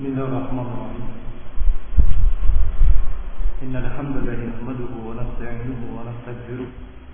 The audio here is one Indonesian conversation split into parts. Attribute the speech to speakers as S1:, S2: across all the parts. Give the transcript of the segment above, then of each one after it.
S1: بسم الله الرحمن الرحيم إن الحمد لله نحمده ونستعينه ونستغفره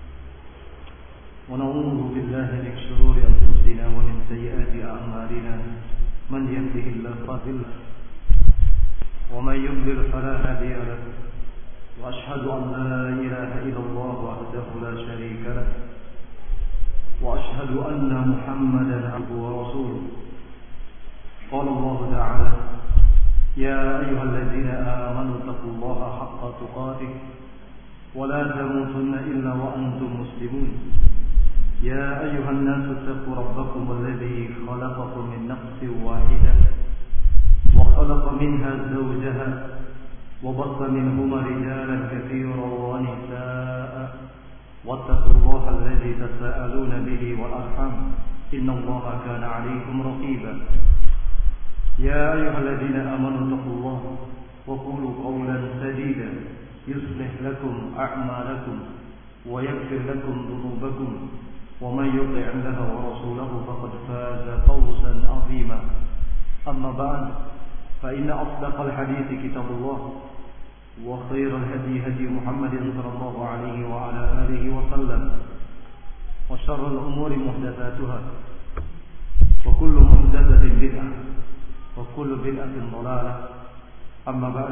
S1: ونعوذ بالله من شرور أنفسنا ومن سيئات أعمالنا من يهده الله فلا مضل له ومن يضلل فلا هادي له وأشهد أن لا إله إلا الله وحده لا شريك له وأشهد أن محمدا عبده ورسوله قال الله تعالى يا أيها الذين آمنوا اتقوا الله حق تقاته ولا تموتن إلا وأنتم مسلمون يا أيها الناس اتقوا ربكم الذي خلقكم من نفس واحدة وخلق منها زوجها وبث منهما رجالا كثيرا ونساء واتقوا الله الذي تساءلون به والأرحام إن الله كان عليكم رقيبا يا أيها الذين آمنوا اتقوا الله وقولوا قولا سديدا يصلح لكم أعمالكم ويغفر لكم ذنوبكم ومن يطع الله ورسوله فقد فاز فوزا عظيما أما بعد فإن أصدق الحديث كتاب الله وخير الهدي هدي محمد صلى الله عليه وعلى آله وسلم وشر الأمور محدثاتها وكل محدثة بدعة وكل بدعة ضلالة أما بعد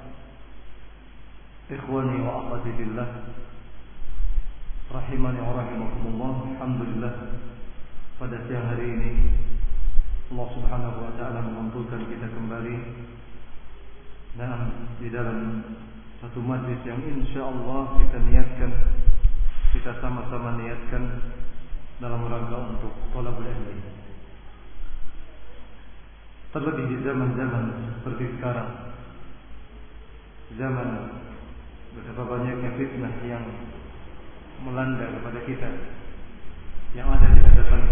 S1: إخواني وأخواتي في الله rahimani wa rahimakumullah. Alhamdulillah, pada siang hari ini Allah Subhanahu wa taala mengumpulkan kita kembali dan di dalam satu majlis yang insyaallah kita sama-sama niatkan dalam rangka untuk thalabul ilmi. Terlebih di zaman-zaman seperti sekarang, zaman betapa banyaknya fitnah yang melanda kepada kita, yang ada di hadapan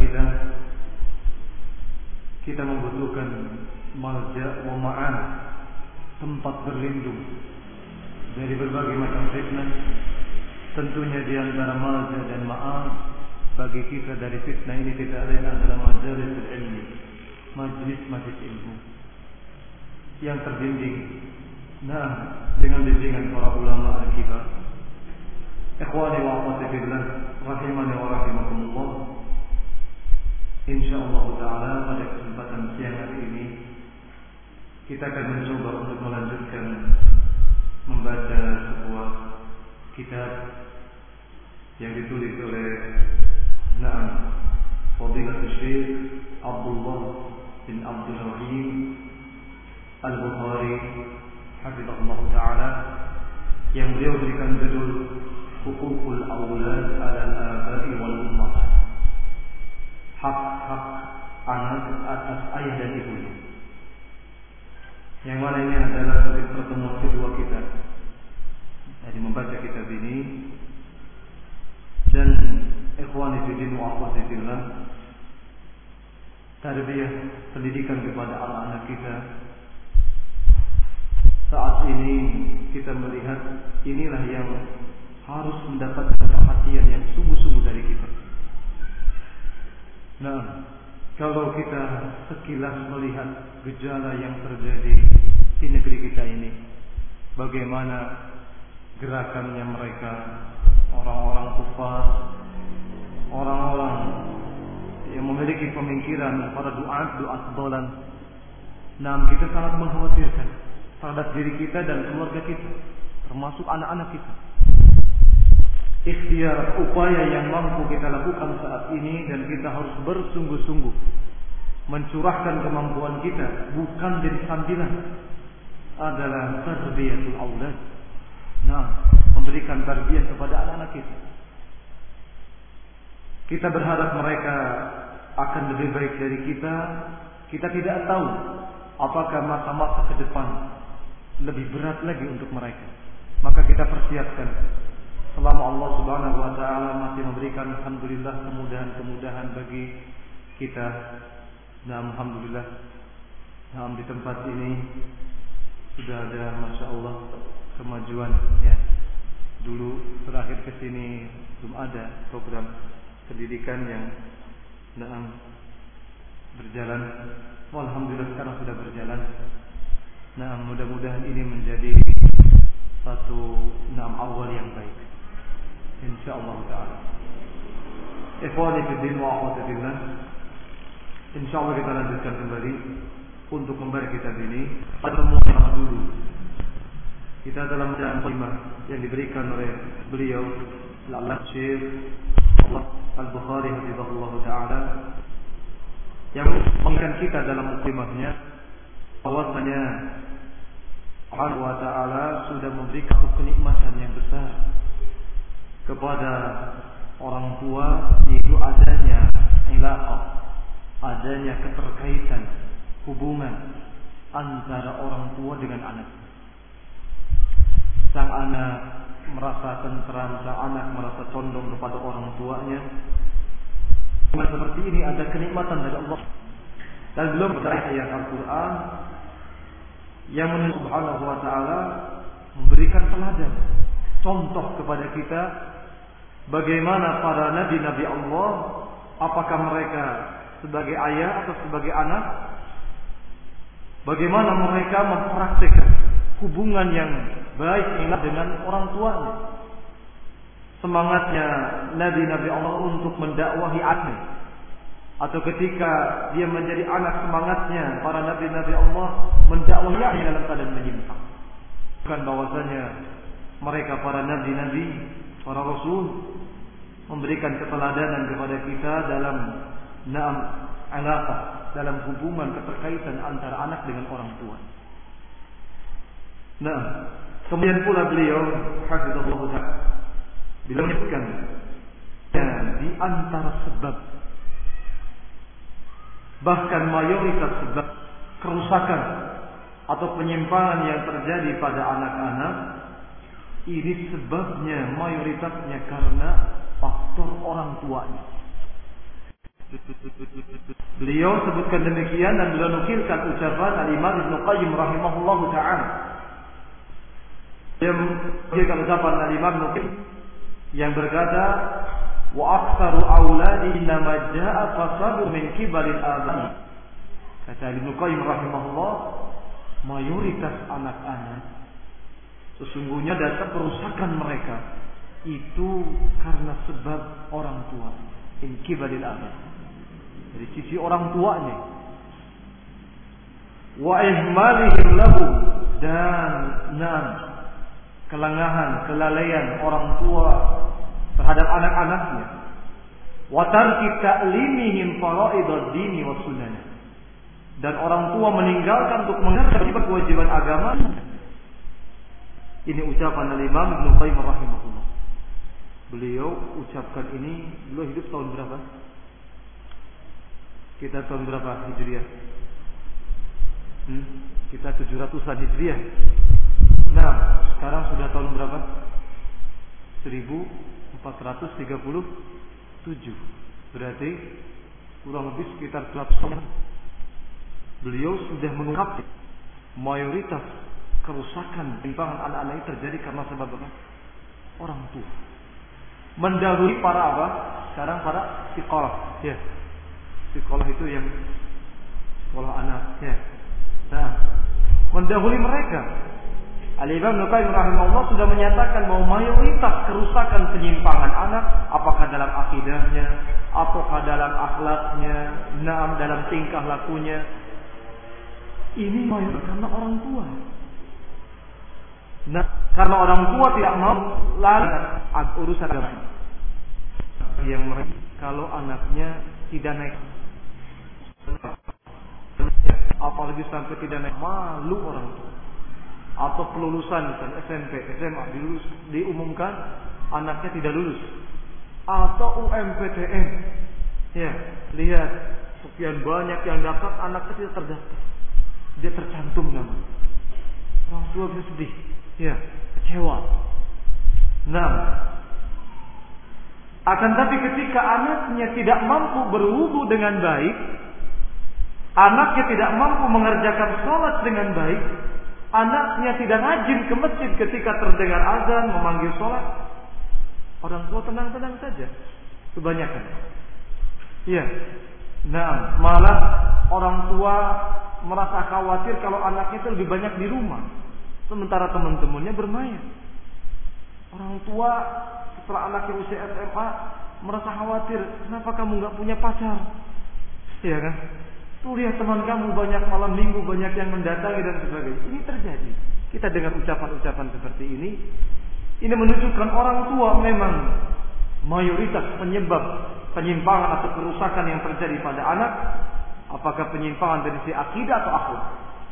S1: kita membutuhkan malja wa ma'an, tempat berlindung dari berbagai macam fitnah. Tentunya di antara malja dan ma'an bagi kita dari fitnah ini tidak lain adalah majalis ilmi, majlis ilmu yang terbimbing dengan bimbingan para ulama al-kibar. Ikhwani wa akhwati fillah rahimani wa rahimakumullah. Insyaallah taala pada kesempatan siang hari ini kita akan mencoba untuk melanjutkan membaca sebuah kitab yang ditulis oleh Fadilatul Syekh Abdullah bin Abdul Rahim Al-Bukhari hafizahullah taala, yang beliau berikan judul Hukukul Aulad alal Aba'i wal Ummahat, hak-hak anak atas ayah dan ibunya. Yang mana ini adalah pertemuan kedua kita dari membaca kitab ini. Dan ikhwani fillah wa akhwati fillah, tarbiyah pendidikan kepada anak-anak kita saat ini kita melihat inilah yang harus mendapatkan perhatian yang sungguh-sungguh dari kita. Kalau kita sekilas melihat gejala yang terjadi di negeri kita ini, bagaimana gerakannya mereka, orang-orang kufar, orang-orang yang memiliki pemikiran, para duat dolan. Kita sangat mengkhawatirkan terhadap diri kita dan keluarga kita, termasuk anak-anak kita. Ikhtiar upaya yang mampu kita lakukan saat ini, dan kita harus bersungguh-sungguh mencurahkan kemampuan kita, bukan jadi sambilan, adalah tarbiyatul aulad. Memberikan tarbiyah kepada anak-anak kita. Kita berharap mereka akan lebih baik dari kita. Kita tidak tahu apakah masa-masa ke depan lebih berat lagi untuk mereka. Maka kita persiapkan selama Allah Subhanahu wa taala masih memberikan alhamdulillah kemudahan-kemudahan bagi kita. Alhamdulillah, di tempat ini sudah ada masya Allah kemajuan ya. Dulu terakhir ke sini belum ada program pendidikan yang berjalan. Alhamdulillah sekarang sudah berjalan. Nah, mudah-mudahan ini menjadi satu awal yang baik, insyaallah taala. Ikhwani fiddin wa akhwati fillah, insyaallah kita lanjutkan kembali untuk membahas kitab ini. Pertemuan yang dulu kita dalam muqaddimah yang diberikan oleh beliau Al-Allamah Syekh Al-Bukhari hafizahullah taala, yang mengingatkan kita dalam muqaddimahnya bahwasanya Allah wa ta'ala sudah memberikan kenikmatan yang besar kepada orang tua, yaitu adanya ilaqah, adanya keterkaitan hubungan antara orang tua dengan anak. Sang anak merasa tentram, sang anak merasa condong kepada orang tuanya. Seperti ini ada kenikmatan dari Allah. Dan belum berkata ayat Al-Quran yang Subhanahu wa ta'ala memberikan teladan, contoh kepada kita bagaimana para nabi-nabi Allah, apakah mereka sebagai ayah atau sebagai anak, bagaimana mereka mempraktikkan hubungan yang baik dengan orang tuanya. Semangatnya nabi-nabi Allah untuk mendakwahi anak, atau ketika dia menjadi anak, semangatnya para nabi-nabi Allah mendakwahi dalam keadaan menyimpang. Bukan bahwasanya mereka para nabi-nabi, para rasul memberikan keteladanan kepada kita dalam alaqah, dalam hubungan keterkaitan antara anak dengan orang tua. Nah, kemudian pula beliau hafizahullah ta'ala bila menyebutkan di antara sebab, bahkan mayoritas sebab kerusakan atau penyimpangan yang terjadi pada anak-anak, ini sebabnya mayoritasnya karena faktor orang tuanya. Beliau sebutkan demikian dan beliau nukilkan ucapan Al-Imam Ibnu Qayyim rahimahullahu ta'ala. Dia nukilkan ucapan Al-Imam Ibnu Qayyim yang berkata, wa aktsaru auladi innama jaa'a fasadu min kibalil aba'i. Kata Ibnu Qayyim rahimahullah, mayoritas anak-anak sesungguhnya dasar kerusakan mereka itu karena sebab orang tua, min kibalil aba'i, dari sisi orang tuanya. Wa ihmalihim lahu, dan kelengahan, kelalaian orang tua terhadap anak-anaknya. Wa tarki ta'limihim fara'idad dini wa sunnah, dan orang tua meninggalkan untuk mengerti kewajiban agama. Ini ucapan Al-Imam Ibnu Qayyim rahimahullah. Beliau ucapkan ini, beliau hidup tahun berapa? Kita tahun berapa Hijriah? Kita 700-an Hijriah. Nah, sekarang sudah tahun berapa? 1437. Berarti kurang lebih sekitar 100 tahun. Beliau sudah mengungkap mayoritas kerusakan penyimpangan anak-anak ini terjadi karena sebab apa? Orang tua. Mendahului para apa? Sekarang para psikolog, ya. Psikolog itu yang sekolah anak, ya. Nah, mendahului mereka. Al-Imam Ibnu Qayyim rahimahullah sudah menyatakan bahwa mayoritas kerusakan penyimpangan anak, apakah dalam akidahnya, ataukah dalam akhlaknya, dalam tingkah lakunya, ini mayoritas karena orang tua. Nah, karena orang tua tidak mau lalai urusan agama, yang mereka kalau anaknya tidak naik, apalagi sampai tidak naik, malu orang tua. Atau kelulusan misalnya SMP, SMA diumumkan anaknya tidak lulus, atau UMPTN, ya, lihat sekian banyak yang daftar, anaknya tidak terdaftar, dia tercantum nama. Orang tua bisa sedih, ya, kecewa. Nah, akan tapi ketika anaknya tidak mampu berwudu dengan baik, anaknya tidak mampu mengerjakan sholat dengan baik, anaknya tidak rajin ke masjid ketika terdengar azan memanggil sholat, orang tua tenang-tenang saja kebanyakan. Iya. Nah, malah orang tua merasa khawatir kalau anaknya itu lebih banyak di rumah, sementara teman-temannya bermain. Orang tua setelah anaknya usia SMA merasa khawatir, kenapa kamu nggak punya pacar? Iya kan? Tuh lihat teman kamu banyak malam minggu, banyak yang mendatangi dan sebagainya. Ini terjadi. Kita dengar ucapan-ucapan seperti ini. Ini menunjukkan orang tua memang mayoritas penyebab penyimpangan atau kerusakan yang terjadi pada anak. Apakah penyimpangan dari sisi akidah atau akhlak?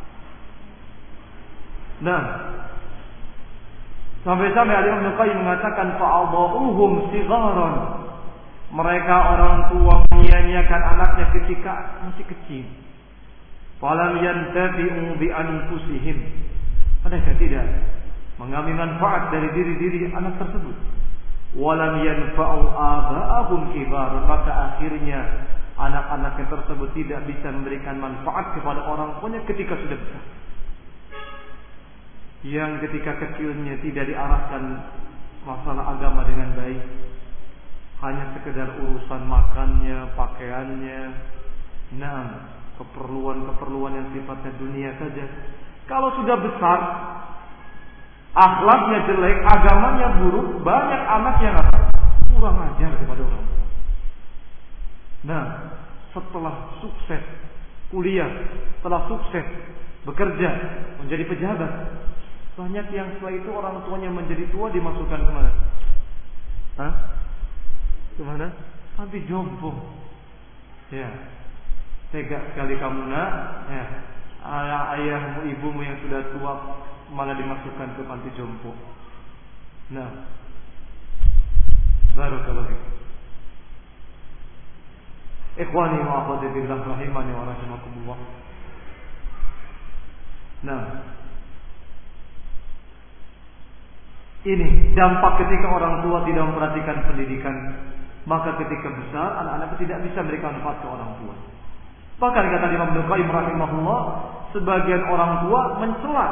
S1: Nah, sampai-sampai Al-Imam Ibnu Qayyim mengatakan fa'adha'uhum sigharan. Mereka orang tua menyia-nyiakan anaknya ketika masih kecil. Falam yantafi'u bi anfusihim. Mereka tidak mengambil manfaat dari diri-diri anak tersebut. Walam yanfa'u aba'ahum kibar. Maka akhirnya anak-anaknya tersebut tidak bisa memberikan manfaat kepada orang tuanya ketika sudah besar. Yang ketika kecilnya tidak diarahkan masalah agama dengan baik, hanya sekedar urusan makannya, pakaiannya, keperluan-keperluan yang sifatnya dunia saja. Kalau sudah besar, akhlaknya jelek, agamanya buruk, banyak anak yang kurang ajar kepada orang tua. Nah, setelah sukses kuliah, setelah sukses bekerja, menjadi pejabat, banyak yang setelah itu orang tuanya menjadi tua dimasukkan kemana? Kemana? Panti jompo. Ya, tega sekali kamu nak. Ya, ayahmu, ibumu yang sudah tua malah dimasukkan ke panti jompo. Nah, barakallahu fiik. Ikhwani wa akhwati fillah rahimani wa rahimakumullah. Nah, ini dampak ketika orang tua tidak memperhatikan pendidikan. Maka ketika besar, anak-anak tidak bisa memberikan manfaat ke orang tua. Bahkan kata Imam Ibnu Qayyim rahimahullah, sebagian orang tua mencela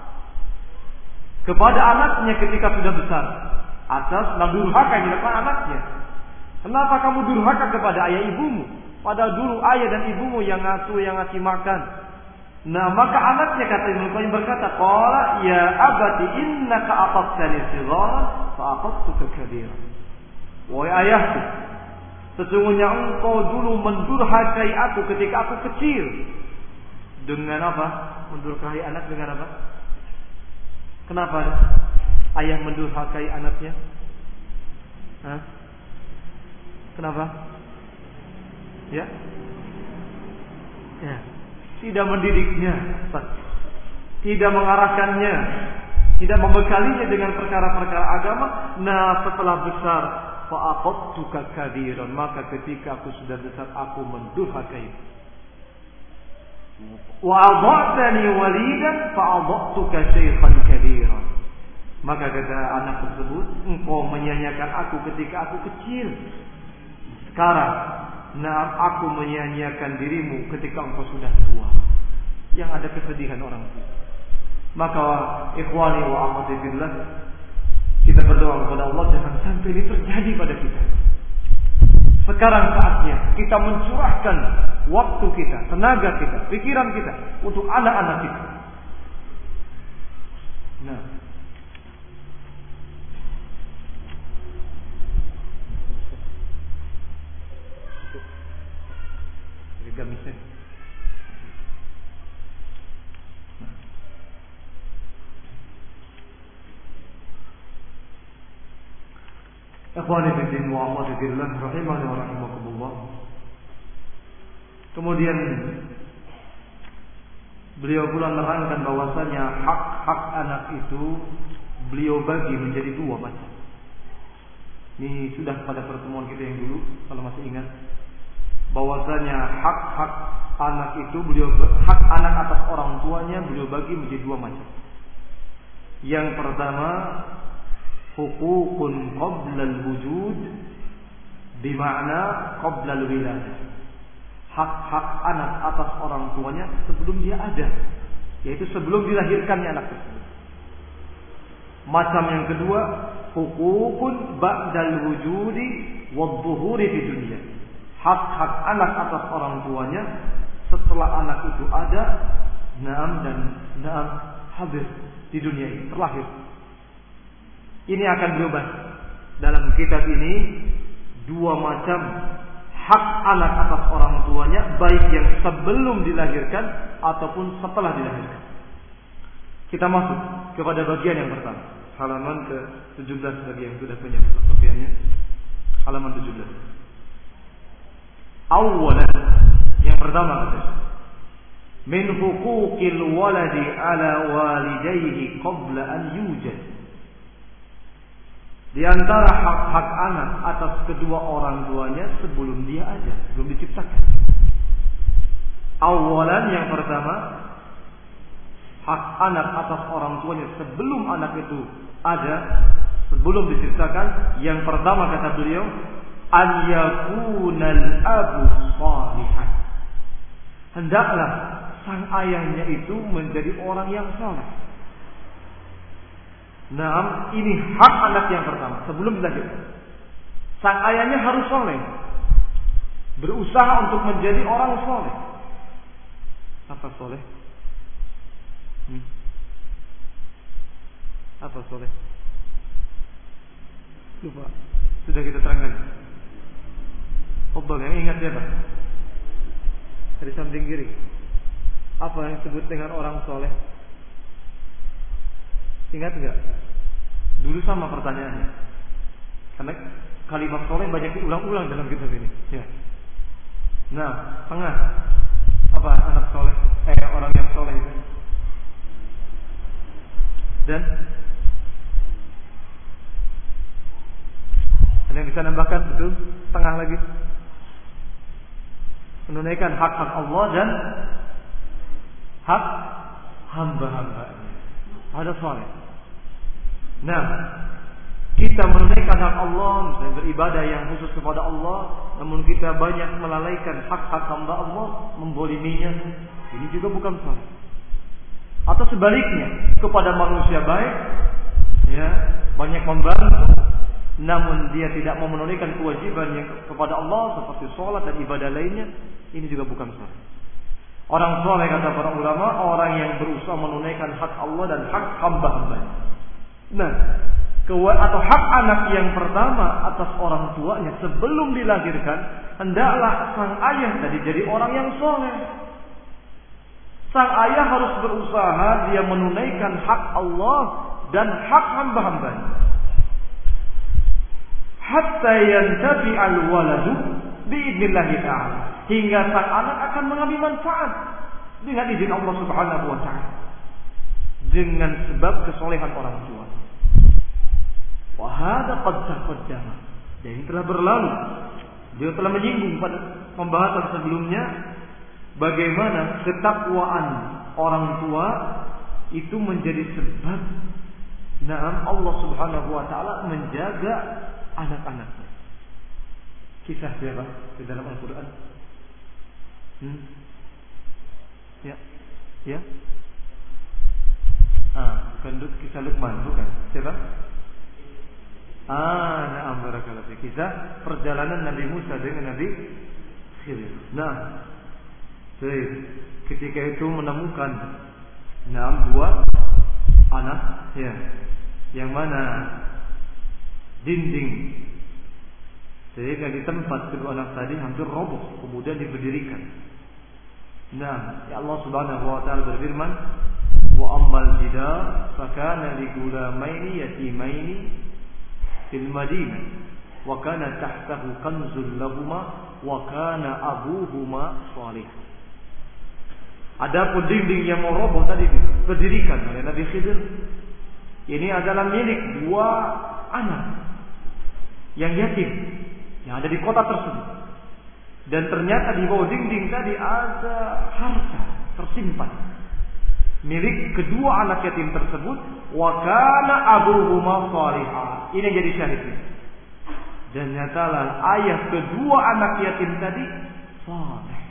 S1: kepada anaknya ketika sudah besar atas durhaka yang dilakukan anaknya. Kenapa kamu durhaka kepada ayah ibumu? Padahal dulu ayah dan ibumu yang ngasuh, yang ngasih makan. Nah, maka anaknya kata Ibnu Qayyim berkata, qala ya abati innaka aqattani sigharan fa aqattuka kabiran. Wahai ayahku, sesungguhnya engkau dulu mendurhakai aku ketika aku kecil. Dengan apa? Mendurhakai anak dengan apa? Kenapa ayah mendurhakai anaknya? Kenapa? Ya? Ya. Tidak mendidiknya, tidak mengarahkannya, tidak membekalinya dengan perkara-perkara agama. Nah, setelah besar, fa'aqattuka kabiran, maka ketika aku sudah besar aku mendurhakai. Wa adha'tani walidan fa'adha'tuka shaykhan kabiran. Maka kata anak tersebut, engkau menyia-nyiakan aku ketika aku kecil. Sekarang, aku menyia-nyiakan dirimu ketika engkau sudah tua. Yang ada kesedihan orang tua. Maka ikhwani wa akhwati fillah, kita berdoa kepada Allah jangan sampai ini terjadi pada kita. Sekarang saatnya kita mencurahkan waktu kita, tenaga kita, pikiran kita untuk anak-anak kita. Nah, jadi gamisnya. Ikhwani fiddin wa akhwati fillah rahimani wa rahimakumullah. Kemudian beliau pula menerangkan bahwasanya hak-hak anak itu beliau bagi menjadi dua macam. Ini sudah pada pertemuan kita yang dulu kalau masih ingat, bahwasanya hak-hak anak itu hak anak atas orang tuanya beliau bagi menjadi dua macam. Yang pertama, hukukun qabla al-wujud bimakna qabla al-wiladah. Hak-hak anak atas orang tuanya sebelum dia ada, yaitu sebelum dilahirkannya anak tersebut. Macam yang kedua, hukukun ba'dal wujudi wadh-dhuhuri di dunia. Hak-hak anak atas orang tuanya setelah setelah anak itu ada, hadir di dunia ini, terlahir. Ini akan berubah. Dalam kitab ini 2 macam hak anak atas orang tuanya, baik yang sebelum dilahirkan ataupun setelah dilahirkan. Kita masuk kepada bagian yang pertama, halaman ke-17 bagi yang sudah punya fotokopiannya. Halaman 17. Awalan, yang pertama, min huquqil waladi ala walidayhi qabla an yujad. Di antara hak-hak anak atas kedua orang tuanya sebelum dia ada, belum diciptakan. Awalan, yang pertama, hak anak atas orang tuanya sebelum anak itu ada, sebelum diciptakan. Yang pertama kata beliau, an yakunal abu salihan. Hendaklah sang ayahnya itu menjadi orang yang saleh. Nah, ini hak anak yang pertama sebelum dilahirkan. Sang ayahnya harus saleh, berusaha untuk menjadi orang saleh. Apa saleh? Apa saleh? Lupa. Sudah kita terangkan. Fadhal, yang ingat siapa? Dari samping kiri. Apa yang disebut dengan orang soleh? Ingat enggak? Dulu sama pertanyaannya. Karena kalimat soleh banyak diulang-ulang dalam kitab ini. Ya. Nah, tengah. Apa anak soleh? Orang yang soleh itu. Dan ada yang bisa nambahkan? Betul? Tengah lagi. Menunaikan hak-hak Allah dan hak hamba-hambanya. Ada soleh. Nah, kita menunaikan hak Allah, misalnya beribadah yang khusus kepada Allah, namun kita banyak melalaikan hak-hak hamba Allah, memboliminya. Ini juga bukan soleh. Atau sebaliknya, kepada manusia baik, ya, banyak membantu, namun dia tidak mau menunaikan kewajiban yang kepada Allah seperti sholat dan ibadah lainnya, ini juga bukan soleh. Orang soleh kata para ulama, orang yang berusaha menunaikan hak Allah dan hak hamba-hambanya. Nah, atau hak anak yang pertama atas orang tuanya sebelum dilahirkan, hendaklah sang ayah tadi jadi orang yang soleh. Sang ayah harus berusaha dia menunaikan hak Allah dan hak hamba-hambanya. Hatta yantafi al-waladu biidnillahi ta'ala. Hingga sang anak akan mengambil manfaat dengan izin Allah Subhanahu wa ta'ala. Dengan sebab kesolehan orang tua. Wa hadza qad taqaddama. Dan ini telah berlalu. Dia telah menyinggung pada pembahasan sebelumnya bagaimana ketakwaan orang tua itu menjadi sebab Allah Subhanahu wa ta'ala menjaga anak-anaknya. Kisah siapa di dalam Al-Quran? Ya. Bukan kisah Luqman, bukan? Siapa? Na'am, barakallahu fi. Kisah perjalanan Nabi Musa dengan Nabi Khidir. Nah, ketika itu menemukan 2 anak, ya, yang mana dinding sehingga di tempat kedua anak tadi hampir roboh, kemudian diberdirikan. Nah, ya Allah Subhanahu wa ta'ala berfirman, wa ammal jidar fakana li gulamaini yatimaini fil madinah wa kana tahtahu kanzul lahumā wa kana abuhuma shalihan. Adapun dinding yang mau roboh tadi diberdirikan oleh Nabi Khidir, ini adalah milik 2 anak yang yatim yang ada di kota tersebut. Dan ternyata di bawah dinding tadi ada harta tersimpan milik kedua anak yatim tersebut. Wa kana abuhuma shalihan. Ini jadi syahidnya. Dan nyatalah ayah kedua anak yatim tadi saleh.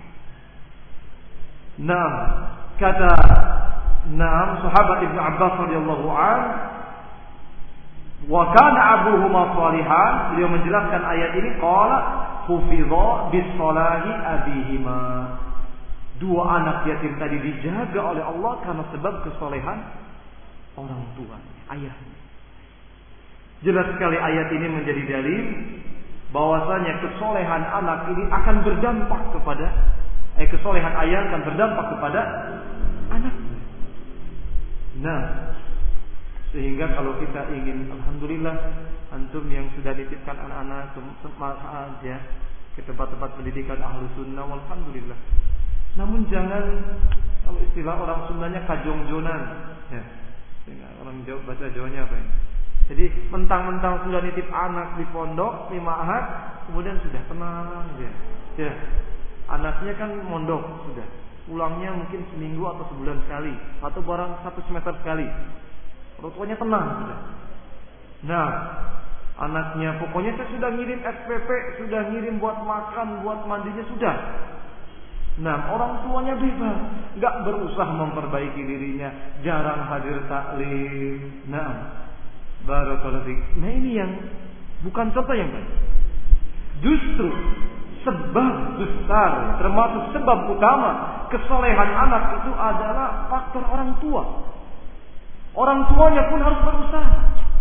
S1: Kata sahabat Ibnu Abbas radhiyallahu anhu, wa kana abuhuma shalihan. Beliau menjelaskan ayat ini, qala hufidha bis salahi abihima. Dua anak yatim tadi dijaga oleh Allah karena sebab kesolehan orang tua, ayahnya. Jelas sekali ayat ini menjadi dalil bahwasanya kesolehan anak ini akan berdampak kepada kesolehan ayah akan berdampak kepada anaknya. Nah, sehingga kalau kita ingin, alhamdulillah, antum yang sudah dititipkan anak-anak saja ke tempat-tempat pendidikan ahlu sunnah, alhamdulillah. Namun jangan, kalau istilah orang Sundanya kajong-jonan, ya, orang Jawa, bahasa Jawanya apa ya? Jadi mentang-mentang sudah nitip anak di pondok 5 ahad, kemudian sudah tenang dia. Ya, anaknya kan mondok sudah, pulangnya mungkin seminggu atau sebulan sekali, atau barang 1 semester sekali. Orang tuanya tenang sudah. Nah, anaknya pokoknya saya sudah ngirim SPP, sudah ngirim buat makan, buat mandinya sudah. Nah, orang tuanya bebas, nggak berusaha memperbaiki dirinya, jarang hadir taklim. Nah, barakallahu fiik. Nah, ini yang bukan contoh yang baik. Justru sebab besar, termasuk sebab utama kesolehan anak itu adalah faktor orang tua. Orang tuanya pun harus berusaha.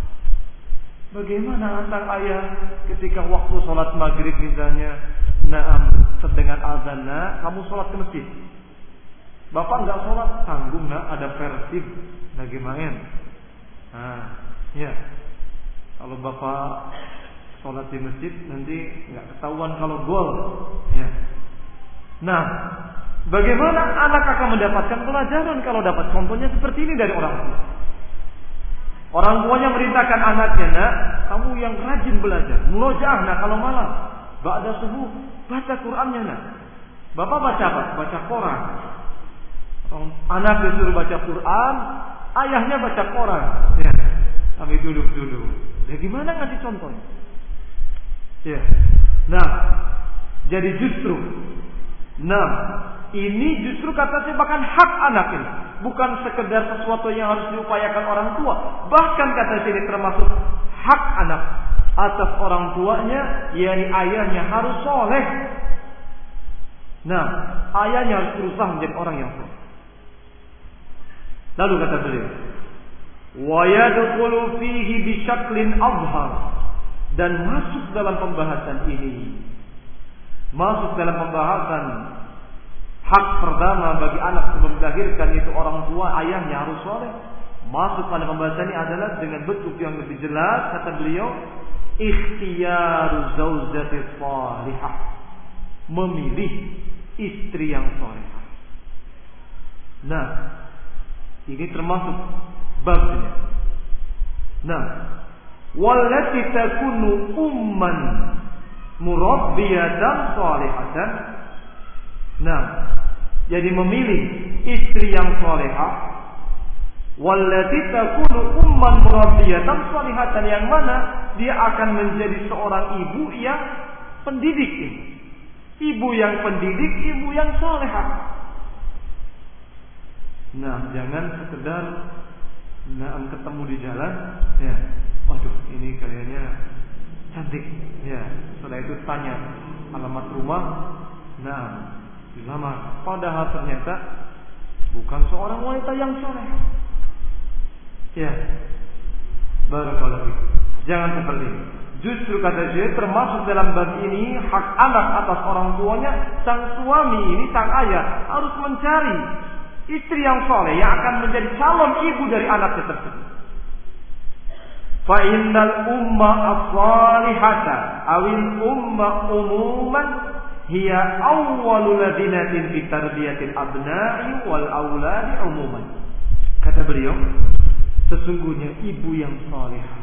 S1: Bagaimana antara ayah ketika waktu sholat maghrib misalnya, sedengar azan, kamu sholat ke masjid. Bapak nggak sholat, tanggung ada persib lagi main. Ya, kalau bapak sholat di masjid nanti nggak ketahuan kalau gol. Ya. Nah, bagaimana anak akan mendapatkan pelajaran kalau dapat contohnya seperti ini dari orang tua? Orang tuanya merintahkan anaknya, kamu yang rajin belajar, murojaah kalau malam, ba'da subuh baca Qur'annya Bapak baca apa? Baca Quran. Anak disuruh baca Quran, ayahnya baca Quran. Ya. Kami duduk dulu. Ya gimana ngasih contohnya? Ya. Nah, jadi justru, ini justru kata saya bahkan hak anak ini, bukan sekedar sesuatu yang harus diupayakan orang tua. Bahkan kata saya ini termasuk hak anak atas orang tuanya, yakni ayahnya harus soleh. Nah, ayahnya harus berusaha menjadi orang yang soleh. Lalu kata beliau, wa yadkhulu fihi bi syaklin azhar, dan masuk dalam pembahasan ini, masuk dalam pembahasan hak pertama bagi anak sebelum dilahirkan itu orang tua, ayahnya harus soleh. Masuk pada pembahasan ini adalah dengan bentuk yang lebih jelas, kata beliau, ikhtiyaru zaujati salihah, memilih istri yang salihah. Nah, ini termasuk babnya. Nah, wallati takunu umman murabbiyatan salihatan. Nah, jadi memilih istri yang salihah, wallati takunu umman murabbiyatan salihatan, yang mana dia akan menjadi seorang ibu yang pendidik ini. Ibu yang pendidik, ibu yang salihah. Nah, jangan sekedar ketemu di jalan, ya, waduh ini kayaknya cantik, ya. Setelah itu tanya alamat rumah, dilamar. Padahal ternyata bukan seorang wanita yang saleh. Ya, barakallahu fiik. Jangan seperti ini. Justru kata dia termasuk dalam bab ini hak anak atas orang tuanya. Sang suami ini, sang ayah harus mencari istri yang soleh yang akan menjadi calon ibu dari anaknya tersebut. Fa innal umma as-salihata awil umma umuman hiya awwalul ladinatin fi tarbiyatil abna'i wal auladi umuman. Kata beliau, sesungguhnya ibu yang salihah,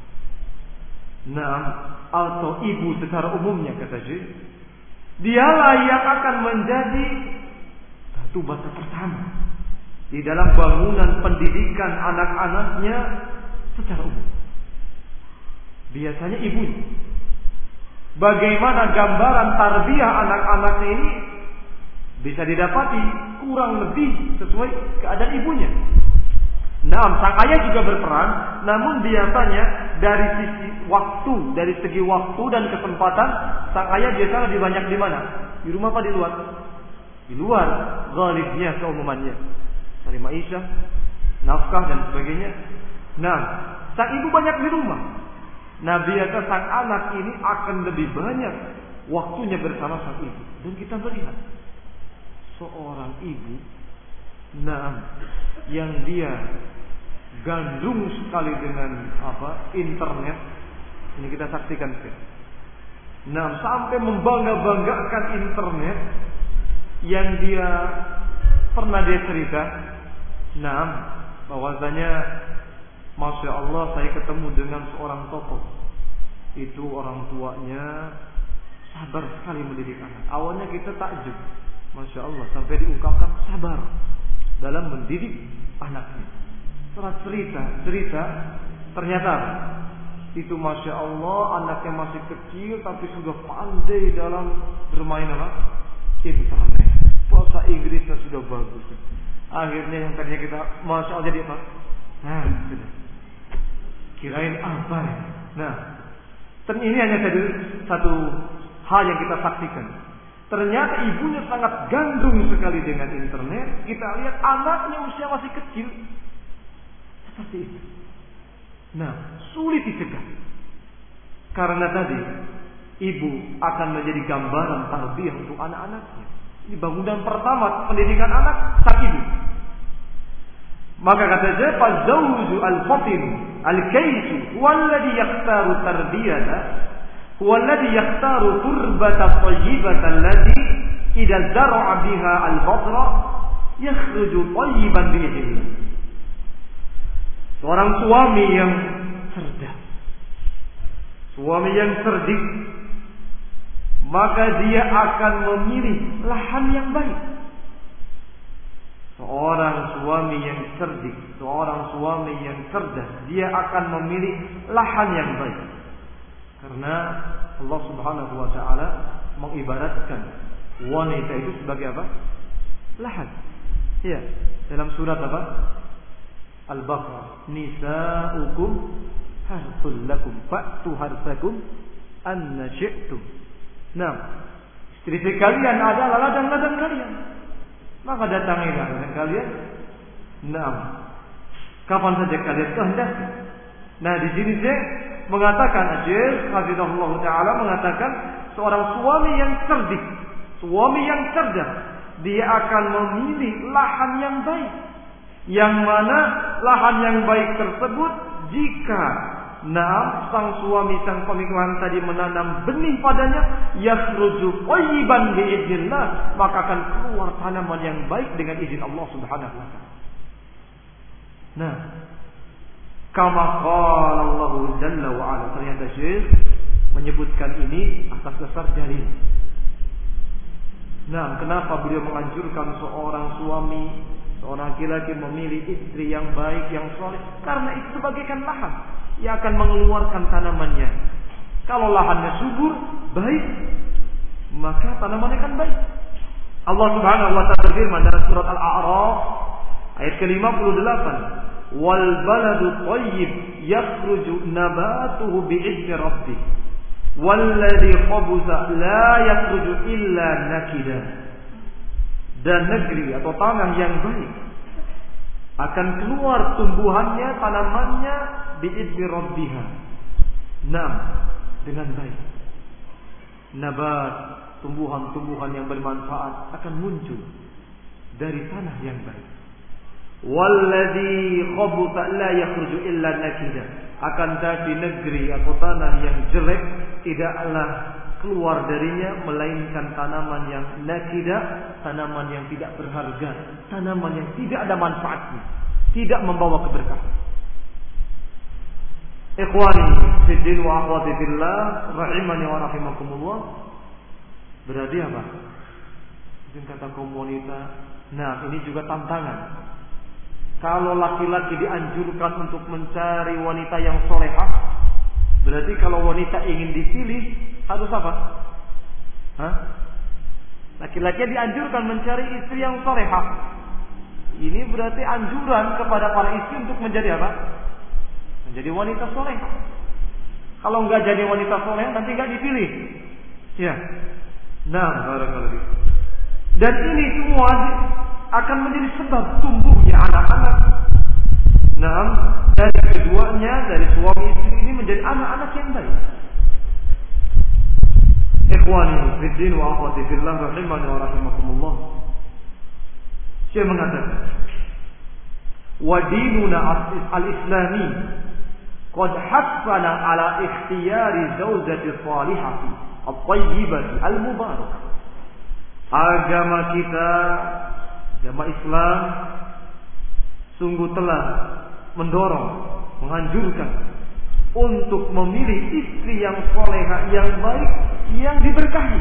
S1: atau ibu secara umumnya, kata dia, dialah yang akan menjadi batu bata pertama di dalam bangunan pendidikan anak-anaknya secara umum. Biasanya ibunya. Bagaimana gambaran tarbiyah anak-anaknya ini bisa didapati kurang lebih sesuai keadaan ibunya. Sang ayah juga berperan, namun biasanya dari sisi waktu, dari segi waktu dan kesempatan, sang ayah biasanya lebih banyak di mana? Di rumah apa di luar?
S2: Di luar ghalibnya keumumannya. Cari maisha, nafkah dan sebagainya. Nah, sang ibu banyak di rumah. Nah, biasa sang anak ini akan lebih banyak waktunya bersama sang ibu. Dan kita melihat seorang ibu, yang dia gandrung sekali dengan internet. Ini kita saksikan sekarang. Sampai membangga-banggakan internet yang dia pernah cerita. Bahwasanya Masya Allah saya ketemu dengan seorang tokoh. Itu orang tuanya sabar sekali mendidik anak. Awalnya kita takjub, Masya Allah, sampai diungkapkan sabar dalam mendidik anaknya. Setelah cerita, ternyata itu Masya Allah anaknya masih kecil tapi sudah pandai dalam bermain internet. Bahasa Inggrisnya sudah bagus. Akhirnya yang tadinya kita Masya Allah jadi apa? Sudah. Kirain apa ya? Ini hanya satu hal yang kita saksikan. Ternyata ibunya sangat gandrung sekali dengan internet. Kita lihat anaknya usia masih kecil. Seperti itu. Sulit dicegah. Karena tadi ibu akan menjadi gambaran tarbiyah untuk anak-anaknya. Ini bangunan pertama pendidikan anak sang ibu. Maka kata dia, "Fazawju al-fatin al-kaysu walladhi yakhtaru tarbiyata walladhi yakhtaru turbata tayyibata allati idza zar'a biha al-badra yakhruju tayyiban bi'idillah." Seorang suami yang cerdas, suami yang cerdik, maka dia akan memilih lahan yang baik. Seorang suami yang cerdik, seorang suami yang cerdas, dia akan memilih lahan yang baik. Karena Allah Subhanahu wa taala mengibaratkan wanita itu sebagai apa? Lahan. Iya, dalam surat apa? Al-Baqarah, nisa'ukum harthul lakum fa'tu harthakum anna syi'tum. Istri kalian adalah ladang-ladang kalian. Maka datangi ladang kalian. Kapan saja kalian kehendaki. Di sini saya mengatakan, Hafizahullah Ta'ala mengatakan seorang suami yang cerdik, suami yang cerdas, dia akan memilih lahan yang baik. Yang mana lahan yang baik tersebut jika sang suami sang pemikiran tadi menanam benih padanya, yakhruju thayyiban bi'idznillah, maka akan keluar tanaman yang baik dengan izin Allah Subhanahu wa taala. Kama qala Allah Jalla wa ala, ternyata Syekh menyebutkan ini atas dasar dalil. Kenapa beliau menganjurkan seorang suami, seorang laki-laki memilih istri yang baik, yang saleh? Karena itu sebagaikan lahan yang akan mengeluarkan tanamannya. Kalau lahannya subur, baik, maka tanamannya akan baik. Allah Subhanahu wa taala berfirman dalam surat Al-A'raf ayat ke-58, "Wal baladu thayyib yakhruju nabatuhu bi'izni rabbih, walladzi khabutha la yakhruju illa nakida." Dan negeri atau tanah yang baik akan keluar tumbuhannya, tanamannya bi'izni rabbiha. Dengan baik. Nabat, tumbuhan-tumbuhan yang bermanfaat akan muncul dari tanah yang baik. Walladzi khabutha la yakhruju illa nakida. Akan tapi negeri atau tanah yang jelek tidaklah keluar darinya melainkan tanaman yang nakida, tanaman yang tidak berharga, tanaman yang tidak ada manfaatnya, tidak membawa keberkahan. Ikhwani fiddin wa akhwati fillah, rahimani wa rahimakumullah. Berarti apa? Mungkin kata kaum wanita, ini juga tantangan. Kalau laki-laki dianjurkan untuk mencari wanita yang solehah, berarti kalau wanita ingin dipilih harus apa? Laki-laki dianjurkan mencari istri yang solehah. Ini berarti anjuran kepada para istri untuk menjadi apa? Menjadi wanita solehah. Kalau enggak jadi wanita solehah, nanti enggak dipilih. Ya. Barakallahu. Dan ini semua akan menjadi sebab tumbuhnya anak-anak. Nah, dari keduanya, dari suami istri ini menjadi anak-anak yang baik. Ikhwani fiddin wa akhwati fillah rahimani wa rahimakumullah. Syekh mengatakan, wa dinuna al-islami qad hassana ala ikhtiyari zawjati salihati at-tayyibati al-mubarakah. Agama kita, agama Islam sungguh telah mendorong, menganjurkan untuk memilih istri yang salehah, yang baik, yang diberkahi.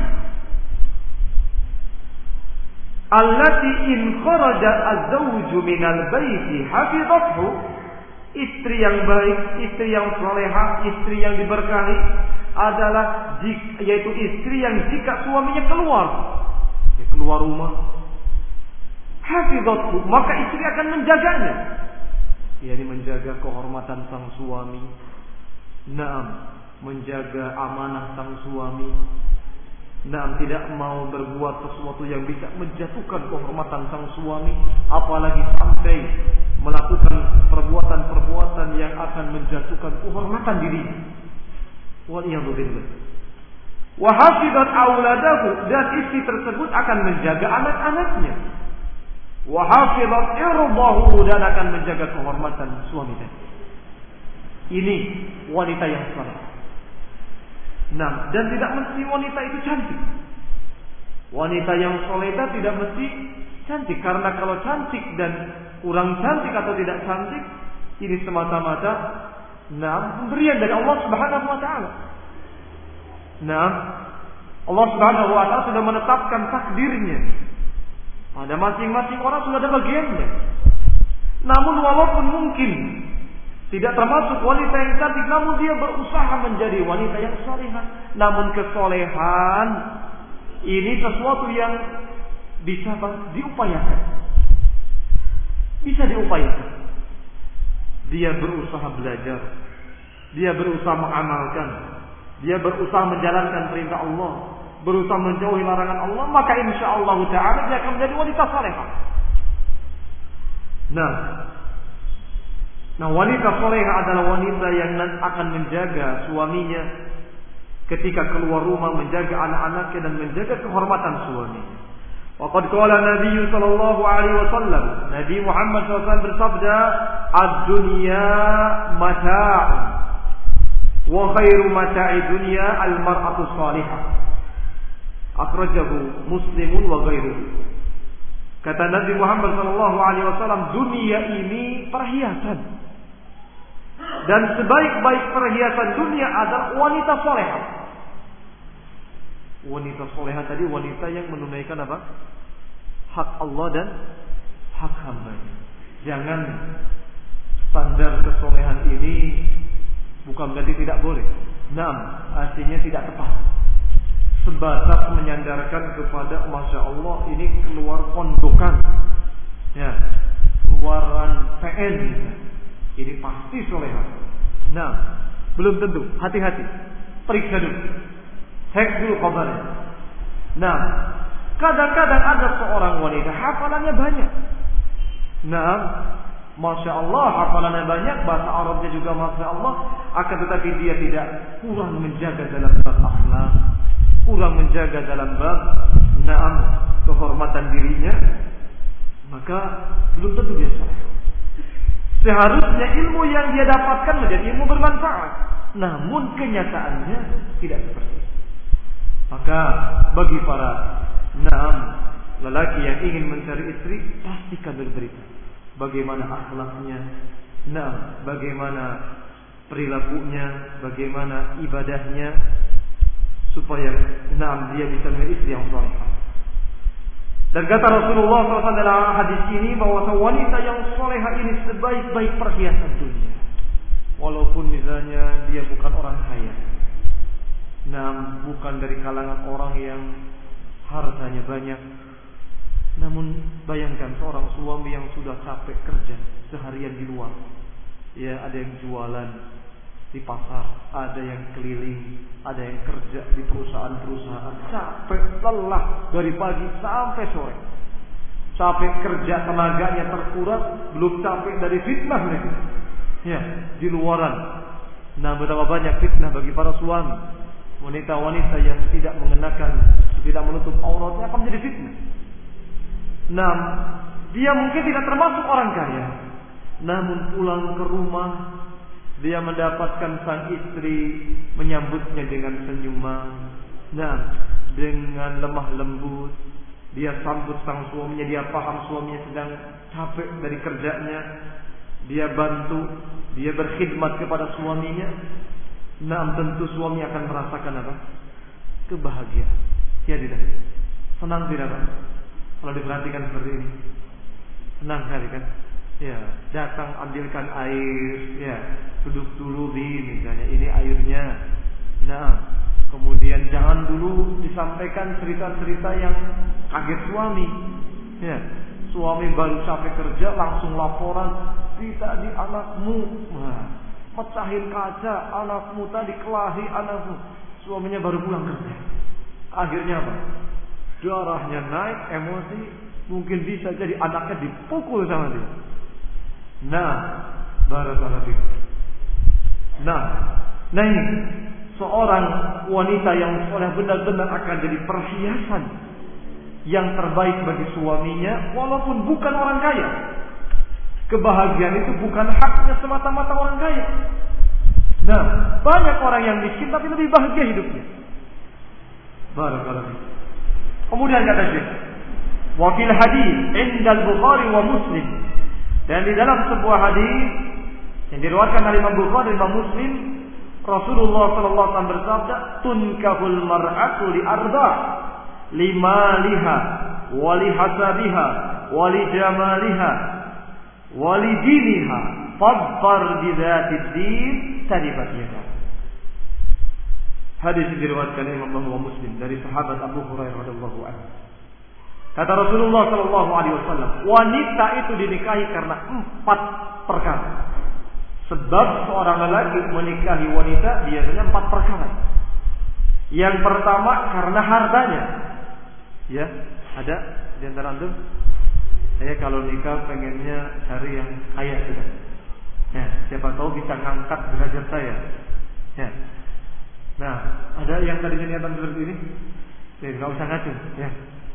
S2: Allati in kharaja az-zawju minal baiti hafizathu. Istri yang baik, istri yang salehah, istri yang diberkahi adalah yaitu istri yang jika suaminya keluar rumah, hafizathu, maka istri akan menjaganya. Yakni menjaga kehormatan sang suami. Naam, menjaga amanah sang suami. Naam, tidak mau berbuat sesuatu yang bisa menjatuhkan kehormatan sang suami, apalagi sampai melakukan perbuatan-perbuatan yang akan menjatuhkan kehormatan dirinya. Waliyadu billah. Wa hafizat auladahu, dan istri tersebut akan menjaga anak-anaknya. Wa hafizat irdahu, dan akan menjaga kehormatan suami tadi. Ini wanita yang saleh. Nah, dan tidak mesti wanita itu cantik. Wanita yang salehah tidak mesti cantik, karena kalau cantik dan kurang cantik atau tidak cantik, ini semata-mata pemberian dari Allah Subhanahu wa taala. Nah, Allah Subhanahu wa taala sudah menetapkan takdirnya. Pada masing-masing orang sudah ada bagiannya. Namun walaupun mungkin tidak termasuk wanita yang cantik, namun dia berusaha menjadi wanita yang salehah. Namun kesolehan ini sesuatu yang bisa diupayakan. Bisa diupayakan. Dia berusaha belajar, dia berusaha mengamalkan, dia berusaha menjalankan perintah Allah, berusaha menjauhi larangan Allah, maka insyaallah ta'ala dia akan menjadi wanita salehah. Nah, wanita salehah adalah wanita yang akan menjaga suaminya ketika keluar rumah, menjaga anak-anaknya dan menjaga kehormatan suaminya. Waqad qala Nabi sallallahu alaihi wasallam, Nabi Muhammad SAW bersabda, "Ad-dunya mata', wa khairu mata'i dunya al-mar'atu salihah." Akhrajahu Muslimun wa ghairuhu. Kata Nabi Muhammad sallallahu alaihi wasallam, dunia ini perhiasan. Dan sebaik-baik perhiasan dunia adalah wanita salehah. Wanita salehah tadi wanita yang menunaikan apa? Hak Allah dan hak hamba-Nya. Jangan standar kesolehan ini bukan berarti tidak boleh. Artinya tidak tepat. Sebatas menyandarkan kepada Masya Allah ini keluar pondokan, ya, keluaran PN, ini pasti solehah. Belum tentu. Hati-hati, periksa dulu, cek dulu kabarnya. Kadang-kadang ada seorang wanita hafalannya banyak. Masya Allah, hafalannya banyak, bahasa Arabnya juga Masya Allah, akan tetapi dia tidak kurang menjaga dalam bab akhlak, kurang menjaga dalam bab kehormatan dirinya, maka belum tentu dia saleh. Seharusnya ilmu yang dia dapatkan menjadi ilmu bermanfaat, namun kenyataannya tidak seperti itu. Maka bagi para lelaki yang ingin mencari istri, pastikan berberita bagaimana akhlaknya, bagaimana perilakunya, bagaimana ibadahnya, supaya dia bisa menjadi istri yang salehah. Dan kata Rasulullah SAW dalam hadis ini bahwa wanita yang salehah ini sebaik-baik perhiasan dunia, walaupun misalnya dia bukan orang kaya, bukan dari kalangan orang yang hartanya banyak. Namun bayangkan seorang suami yang sudah capek kerja seharian di luar, ya, ada yang jualan, di pasar, ada yang keliling, ada yang kerja di perusahaan-perusahaan, capek, lelah dari pagi sampai sore. Capek kerja, tenaganya terkuras, belum capek dari fitnah mereka. Ya, di luaran. Nah, betapa banyak fitnah bagi para suami. Wanita-wanita yang tidak mengenakan, tidak menutup auratnya akan menjadi fitnah. Nah, dia mungkin tidak termasuk orang kaya, namun pulang ke rumah dia mendapatkan sang istri menyambutnya dengan senyuman. Nah, dengan lemah lembut dia sambut sang suaminya. Dia paham suaminya sedang capek dari kerjanya, dia bantu, dia berkhidmat kepada suaminya. Nah, tentu suami akan merasakan apa? Kebahagiaan. Ya tidak? Senang tidak kan? Kalau diperhatikan seperti ini, senang sekali kan? Ya, datang ambilkan air, ya, duduk dulu misalnya, ini airnya. Nah, kemudian jangan dulu disampaikan cerita-cerita yang kaget suami. Ya, suami baru capek kerja langsung laporan, tadi anakmu, pecahin kaca, anakmu tadi kelahi anakmu. Suaminya baru pulang kerja. Akhirnya apa? Darahnya naik, emosi, mungkin bisa jadi anaknya dipukul sama dia. Nah, barakallahu fikum. Nah ini seorang wanita yang soleh benar-benar akan jadi perhiasan yang terbaik bagi suaminya, walaupun bukan orang kaya. Kebahagiaan itu bukan haknya semata-mata orang kaya. Nah, banyak orang yang miskin tapi lebih bahagia hidupnya. Barakallahu fikum. Kemudian kata Syekh, wa fil hadis inda al-Bukhari wa Muslim. Dan di dalam sebuah hadis yang diriwayatkan oleh Imam Bukhari dan Imam Muslim, Rasulullah sallallahu alaihi wasallam bersabda, "Tunkahul mar'atu li arba', limaliha, wa li hasabiha, wa li jamaliha, wa li diniha, fadfar bi dzatid din, taribat yadah." Hadis diriwayatkan Imam Bukhari dan Muslim dari sahabat Abu Hurairah radhiyallahu anhu. Kata Rasulullah sallallahu alaihi wasallam, wanita itu dinikahi karena 4 perkara. Sebab seorang lelaki menikahi wanita biasanya 4 perkara. Yang pertama karena hartanya. Ya, ada di antara antum? Saya kalau nikah pengennya cari yang kaya sudah. Ya, siapa tahu bisa ngangkat derajat saya. Ya. Nah, ada yang tadi niatan seperti ini? Ya, enggak usah ngacu, ya.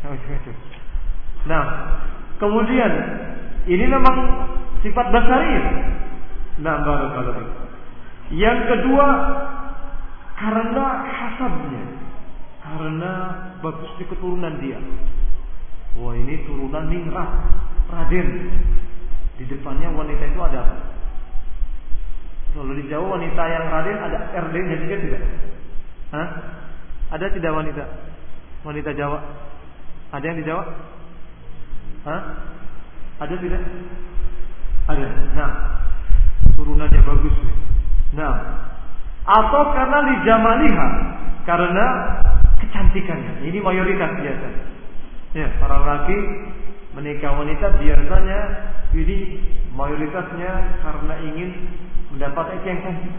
S2: Nah, kemudian ini memang sifat basariyah. Nah, barakallahu. Yang kedua karena hasabnya, karena bagusnya keturunan dia. Wah, ini turunan ningrat, Raden. Di depannya wanita itu ada apa? Kalau di Jawa wanita yang Raden ada RD-nya juga tidak? Hah? Ada tidak wanita Jawa? Ada yang di Jawa? Hah? Ada tidak? Ada. Nah, turunannya bagus. Nah, atau karena li jamaliha, karena kecantikannya. Ini mayoritas biasa. Ya, para laki menikah wanita biasanya ini mayoritasnya karena ingin mendapatkan yang cantik.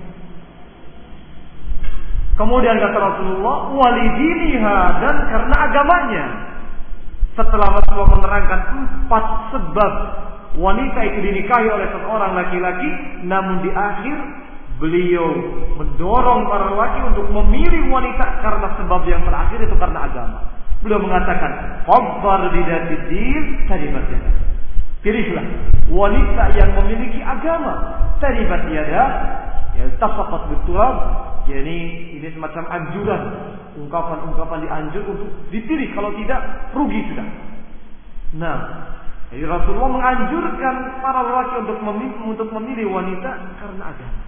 S2: Kemudian kata Rasulullah, walidiniha, dan karena agamanya. Setelah Rasulullah menerangkan 4 sebab wanita itu dinikahi oleh seorang laki-laki, namun di akhir beliau mendorong para laki untuk memilih wanita karena sebab yang terakhir itu karena agama. Beliau mengatakan, "Fadfar bidzatid din, taribat yadah." Pilihlah wanita yang memiliki agama. Taribat yadah, ya tasaqat biturab. Jadi ini semacam anjuran, ungkapan-ungkapan dianjur untuk dipilih, kalau tidak rugi sudah. Nah, jadi Rasulullah menganjurkan para lelaki untuk memilih wanita karena agama.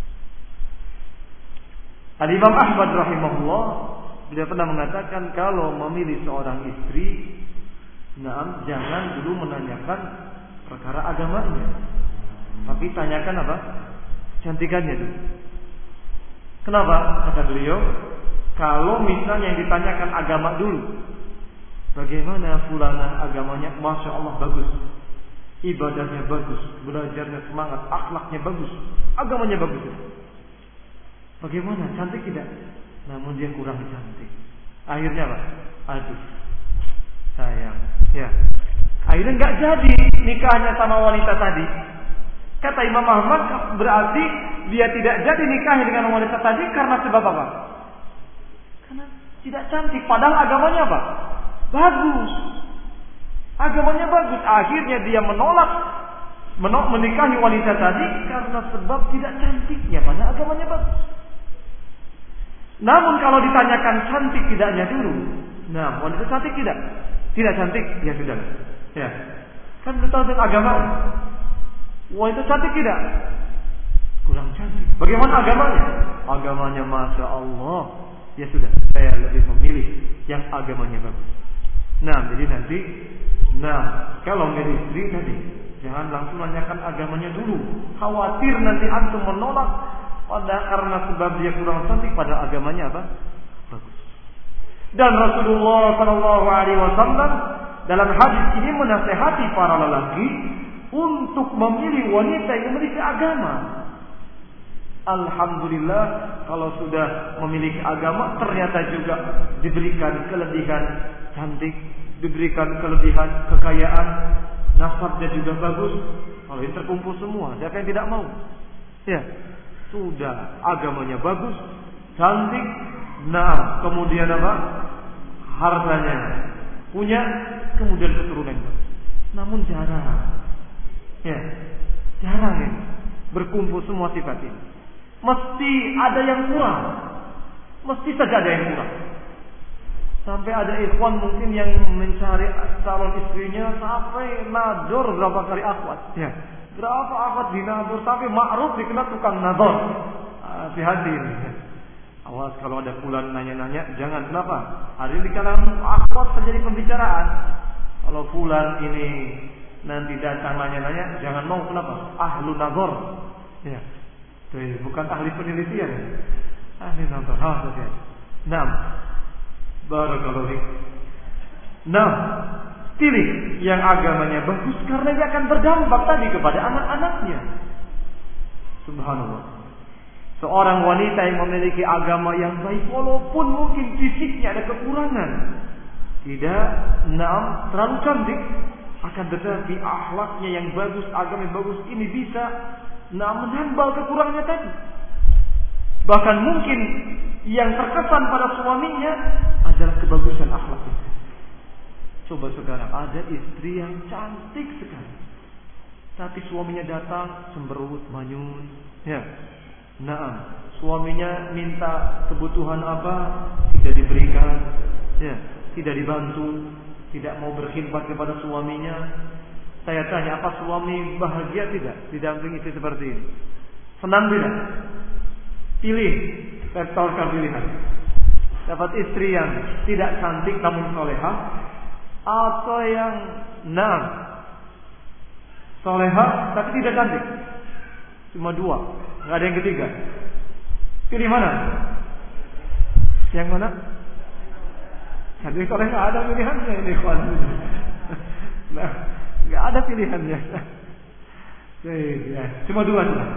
S2: Al-Imam Ahmad rahimahullah beliau pernah mengatakan kalau memilih seorang istri, jangan dulu menanyakan perkara agamanya, tapi tanyakan apa? Cantikannya dulu. Kenapa? Kata beliau, kalau misalnya yang ditanyakan agama dulu, bagaimana fulanah agamanya? Masya Allah bagus, ibadahnya bagus, belajarnya semangat, akhlaknya bagus, agamanya bagus. Bagaimana? Cantik tidak? Namun dia kurang cantik. Akhirnya apa? Aduh, sayang. Ya. Akhirnya nggak jadi nikahnya sama wanita tadi. Kata Imam Ahmad, berarti dia tidak jadi nikahnya dengan wanita tadi karena sebab apa? Karena tidak cantik. Padahal agamanya apa? Bagus. Agamanya bagus. Akhirnya dia menolak menikahi wanita tadi karena sebab tidak cantiknya. Padahal agamanya bagus. Namun kalau ditanyakan cantik tidaknya dulu, nah wanita cantik tidak? Tidak cantik, ya sudah. Ya, kan bertahu dengan agama. Wanita cantik tidak? Kurang cantik. Bagaimana agamanya? Agamanya Masya Allah. Ya sudah, saya lebih memilih yang agamanya bagus. Nah, jadi nanti, kalau milih istri tadi, jangan langsung nanyakan agamanya dulu. Khawatir nanti antum menolak karena sebab dia kurang cantik, pada agamanya apa? Bagus. Dan Rasulullah Shallallahu Alaihi Wasallam dalam hadis ini menasehati para lelaki untuk memilih wanita yang memiliki agama. Alhamdulillah, kalau sudah memiliki agama ternyata juga diberikan kelebihan cantik, diberikan kelebihan kekayaan, nasabnya juga bagus. Kalau ini terkumpul semua, siapa yang tidak mau? Ya, sudah agamanya bagus, cantik, kemudian apa? Hartanya punya, kemudian keturunan bagus. Namun jarang, ya, jarang ini berkumpul semua sifat ini. Mesti ada yang kurang. Mesti saja ada yang kurang. Sampai ada ikhwan mungkin yang mencari calon istrinya sampai nador berapa kali akhwat. Ya. Berapa akhwat dinador sampai ma'ruf dikenal tukang nador. Hati-hati ini. Awas kalau ada fulan nanya-nanya, jangan. Kenapa? Hari ini di kalangan akhwat terjadi pembicaraan. Kalau fulan ini nanti datang nanya-nanya, jangan mau. Kenapa? Ahlu nador. Ya. Bukan ahli penelitian, ahli nonton. Barakallahu fiik. Pilih yang agamanya bagus karena dia akan berdampak tadi kepada anak-anaknya. Subhanallah. Seorang wanita yang memiliki agama yang baik, walaupun mungkin fisiknya ada kekurangan, tidak terlalu cantik, akan tetapi akhlaknya yang bagus, agama yang bagus ini bisa menambal kekurangannya tadi. Bahkan mungkin yang terkesan pada suaminya adalah kebagusan akhlaknya. Coba sekarang ada istri yang cantik sekali, tapi suaminya datang cemberut, manyun. Ya, suaminya minta kebutuhan apa, tidak diberikan. Ya, tidak dibantu, tidak mau berkhidmat kepada suaminya. Saya tanya, apa suami bahagia tidak didampingi istri seperti ini? Senang tidak? Pilih, saya tawarkan pilihan. Dapat istri yang tidak cantik namun solehah, atau yang solehah tapi tidak cantik. Cuma dua, nggak ada yang ketiga. Pilih mana? Yang mana? Cantik solehah nggak ada pilihannya ini, kawan. Nggak ada pilihannya. Cuma dua saja.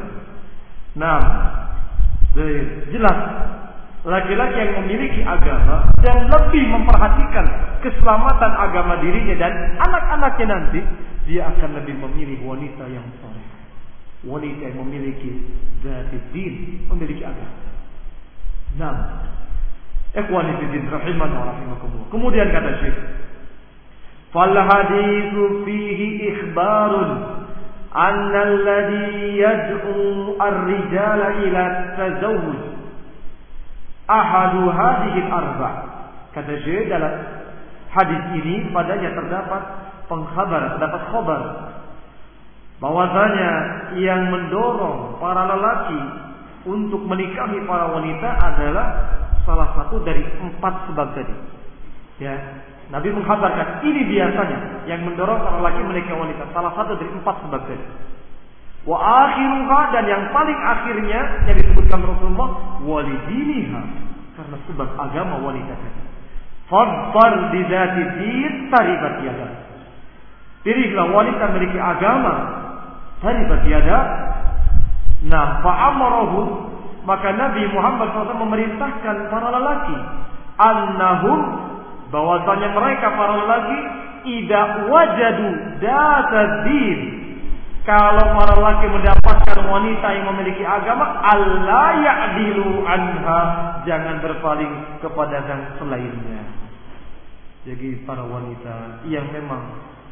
S2: Jelas laki-laki yang memiliki agama dan lebih memperhatikan keselamatan agama dirinya dan anak-anaknya nanti, dia akan lebih memilih wanita yang saleh, wanita yang memiliki zati din, memiliki agama. Ikhwani fi din rahimani wa rahimakumullah. Kemudian kata Syekh, fal haditsu fihi ikhbarun anna alladhi yad'u ar-rijala ila tazawwuj ahadu hadhihi al-arba'. Kata Syekh, dalam hadis ini padanya terdapat terdapat khabar bahwasanya yang mendorong para lelaki untuk menikahi para wanita adalah salah satu dari 4 sebab tadi. Ya, Nabi mengkhabarkan ini biasanya yang mendorong para lelaki menikahi wanita, salah satu dari 4 sebab tadi. Wa akhiruha, dan yang paling akhirnya yang disebutkan Rasulullah, walidiniha, karena sebab agama wanita tadi. Fadfar bidzati din taribat yadak. Pilihlah wanita memiliki agama, taribat yadak. Fa'amarahu, Maka Nabi Muhammad SAW memerintahkan para lelaki, annahum, bahwasanya mereka para lelaki, idza wajadu datadin, kalau para lelaki mendapatkan wanita yang memiliki agama, alla ya'dilu anha, jangan berpaling kepada yang selainnya. Jadi para wanita yang memang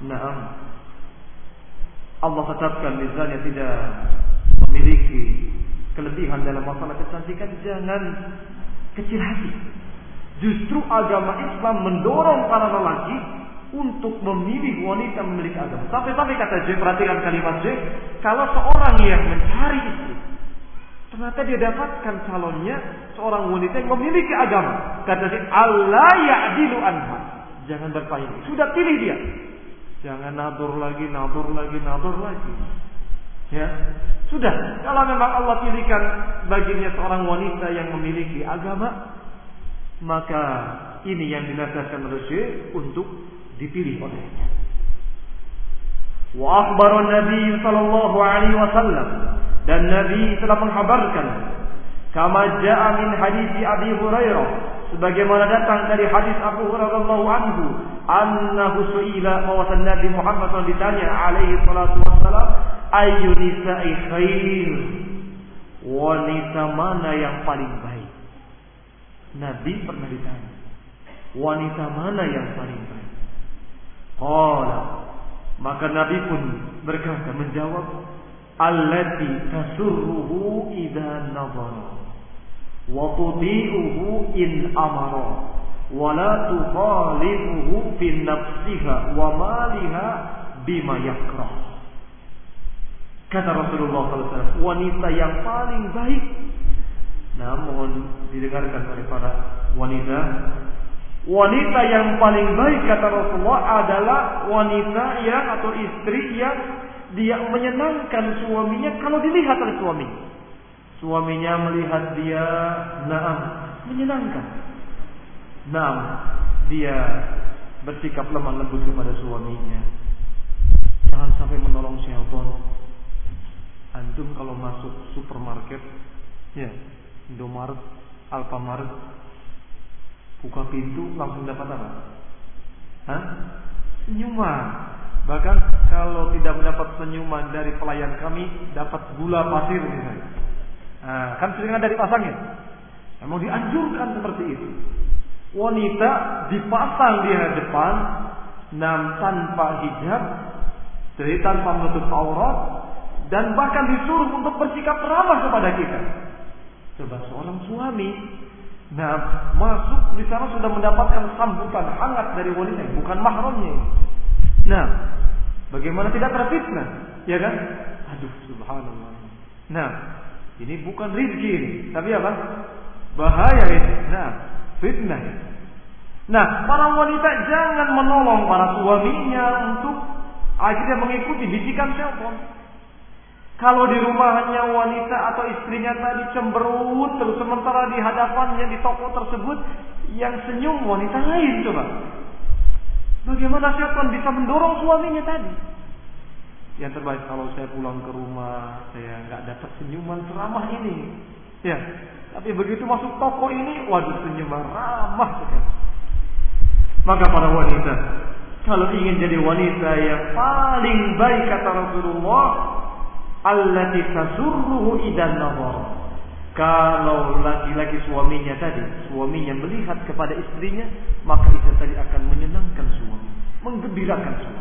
S2: Allah tetapkan misalnya tidak memiliki kelebihan dalam masalah kecantikan, jangan kecil hati. Justru agama Islam mendorong para lelaki untuk memilih wanita memiliki agama. Sampai-sampai kata Syekh, perhatikan kalimat Syekh, kalau seorang yang mencari istri, ternyata dia dapatkan calonnya seorang wanita yang memiliki agama, kata Syekh, alla ya'dilu anha, jangan berpaling. Sudah pilih dia, jangan nadur lagi. Ya, sudah. Kalau memang Allah pilihkan baginya seorang wanita yang memiliki agama, maka ini yang dinasihatkan oleh Syekh untuk dipilih olehnya. Wa akhbara Nabi sallallahu alaihi wasallam, dan Nabi telah menghabarkan, kama jaa min hadis Abi Hurairah, sebagaimana datang dari hadis Abu Hurairah radhiyallahu anhu, annahu su'ila, bahwa Nabi Muhammad SAW ditanya alaihi salatu wassalam, ayyu nisa'i khair, wanita mana yang paling baik? Nabi pernah ditanya, wanita mana yang paling baik? Qala, maka Nabi pun berkata, menjawab, allati tasurruhu idza nadhara wa tudhi'uhu in amara wa la tukhalifuhu fi nafsiha wa maliha bima yakrah. Kata Rasulullah SAW, wanita yang paling baik. Nah, mohon didengarkan oleh para wanita. Wanita yang paling baik, kata Rasulullah, adalah wanita yang atau istri yang dia menyenangkan suaminya kalau dilihat oleh suaminya. Suaminya melihat dia, menyenangkan. Dia bersikap lemah lembut kepada suaminya. Jangan sampai menolong syaitan. Antum kalau masuk supermarket, ya, Indomaret, Alfamaret, buka pintu langsung dapat apa? Senyuman. Bahkan kalau tidak mendapat senyuman dari pelayan kami, dapat gula pasir misalnya. Kan sering ada dipasangnya. Memang dianjurkan seperti itu. Wanita dipasang di hadapan, tanpa hijab, jadi tanpa menutup aurat, dan bahkan disuruh untuk bersikap ramah kepada kita. Coba seorang suami, masuk di sana sudah mendapatkan sambutan hangat dari wanita, bukan mahramnya. Bagaimana tidak terfitnah, ya kan? Aduh, subhanallah. Ini bukan rezeki ini, tapi apa? Bahaya ini. Fitnah. Para wanita jangan menolong para suaminya untuk akhirnya mengikuti bisikan syaitan. Kalau di rumahnya wanita atau istrinya tadi cemberut terus, sementara di hadapannya di toko tersebut yang senyum wanita lain, coba. Bagaimana syaitan bisa mendorong suaminya tadi? Yang terbaik kalau saya pulang ke rumah, saya nggak dapat senyuman seramah ini. Ya, tapi begitu masuk toko ini, waduh, senyuman ramah sekali. Maka para wanita, kalau ingin jadi wanita yang paling baik, kata Rasulullah, allati tasurruhu idan nadhara. Kalau laki-laki suaminya melihat kepada istrinya, maka itu tadi akan menyenangkan suami, menggembirakan suami.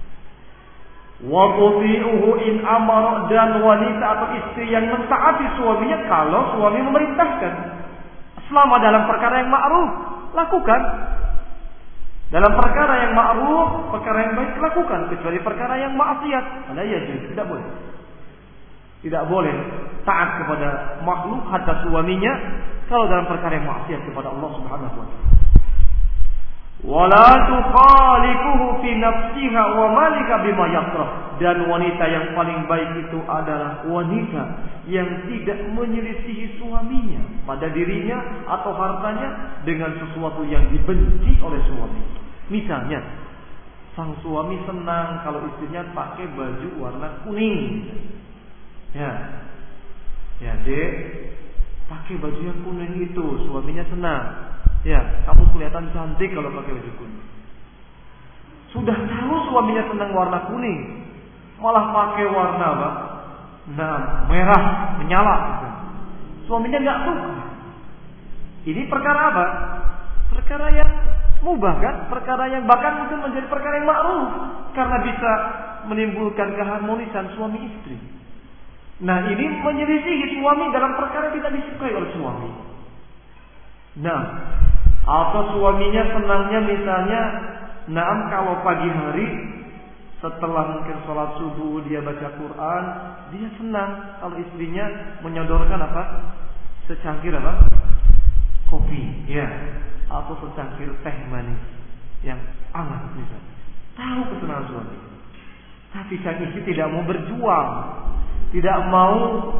S2: Wa tuti'uhu in amara, dan wanita atau istri yang mentaati suaminya kalau suami memerintahkan. Selama dalam perkara yang ma'ruf, lakukan. Dalam perkara yang ma'ruf, perkara yang baik, lakukan. Kecuali perkara yang maksiat, tidak boleh. Tidak boleh taat kepada makhluk hatta suaminya kalau dalam perkara yang maksiat kepada Allah Subhanahu wa taala. Wala tukhalifuhu fi nafsiha wa malika bima yakrah. Dan wanita yang paling baik itu adalah wanita yang tidak menyelisihi suaminya pada dirinya atau hartanya dengan sesuatu yang dibenci oleh suami. Misalnya, sang suami senang kalau istrinya pakai baju warna kuning. Ya, Dek, pakai baju yang kuning itu, suaminya senang. Ya, kamu kelihatan cantik kalau pakai baju kuning. Sudah tahu suaminya senang warna kuning, malah pakai warna apa? Merah menyala. Suaminya nggak suka. Ini perkara apa? Perkara yang mubah kan? Perkara yang bahkan mungkin menjadi perkara yang ma'ruf karena bisa menimbulkan keharmonisan suami istri. Nah, ini menyelisihi suami dalam perkara yang tidak disukai oleh suami. Nah, atau suaminya senangnya misalnya, kalau pagi hari setelah mungkin sholat subuh dia baca Quran, dia senang kalau istrinya menyodorkan apa? Secangkir apa? Kopi, ya, atau secangkir teh manis yang hangat misalnya. Tahu kesenangan suami. Tapi sang istri tidak mau berjuang, tidak mau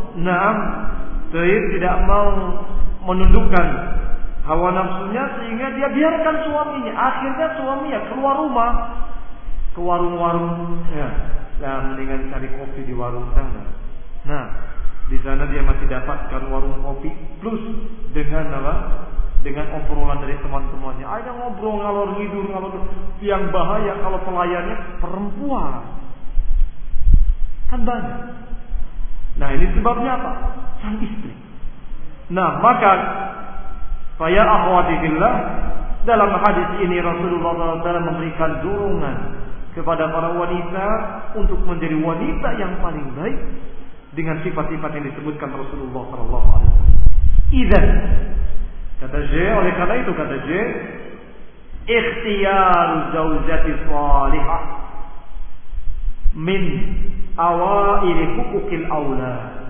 S2: tidak mau menundukkan hawa nafsunya sehingga dia biarkan suaminya. Akhirnya suaminya keluar rumah ke warung-warung, ya, mendingan cari kopi di warung sana. Nah, di sana dia masih dapatkan warung kopi plus dengan apa? Dengan obrolan dari teman-temannya. Ada ngobrol ngalor ngidur. Yang bahaya kalau pelayannya perempuan. Kan banyak. Nah, ini sebabnya apa? Sang istri. Nah, maka saya akhwati fillah, dalam hadis ini Rasulullah SAW memberikan dorongan kepada para wanita untuk menjadi wanita yang paling baik dengan sifat-sifat yang disebutkan Rasulullah SAW. Idzan, kata J, oleh karena itu kata J, ikhtiyar zaujati salihah min awaili hukukil aulad.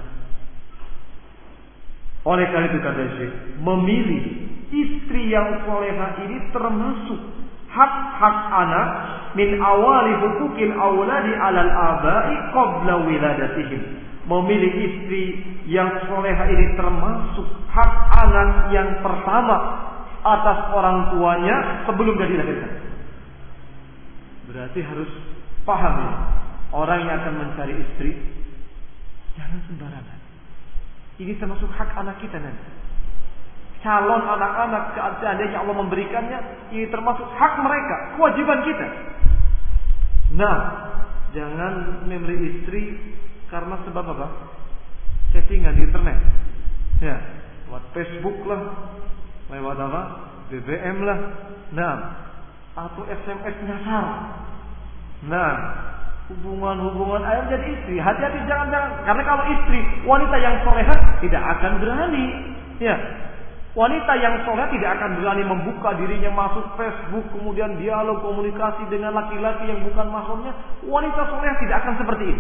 S2: Oleh karena itu kata Syekh, memilih istri yang solehah ini termasuk hak-hak anak min awali hukukil auladi alal abai qabla wiladatihim. Memilih istri yang solehah ini termasuk hak anak yang pertama atas orang tuanya sebelum dia dilahirkan. Berarti harus paham ya, orang yang akan mencari istri jangan sembarangan. Ini termasuk hak anak kita nanti. Calon anak-anak seandainya Allah memberikannya, ini termasuk hak mereka, kewajiban kita. Nah, jangan memilih istri karena sebab apa? Chattingan di internet. Ya, lewat Facebook lah, lewat apa? BBM lah. Nah, atau SMS nyasar. Nah, hubungan ayo jadi istri. Hati-hati, jangan. Karena kalau istri, wanita yang solehah tidak akan berani. Ya, wanita yang solehah tidak akan berani membuka dirinya masuk Facebook, kemudian dialog komunikasi dengan laki-laki yang bukan mahramnya. Wanita solehah tidak akan seperti itu.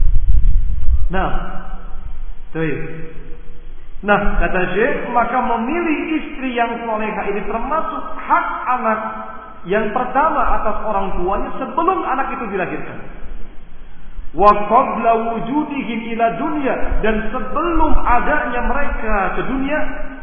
S2: Nah, kata Syekh, maka memilih istri yang solehah ini termasuk hak anak yang pertama atas orang tuanya sebelum anak itu dilahirkan. Wa qabla wujudihim ila dunya, dan sebelum adanya mereka ke dunia.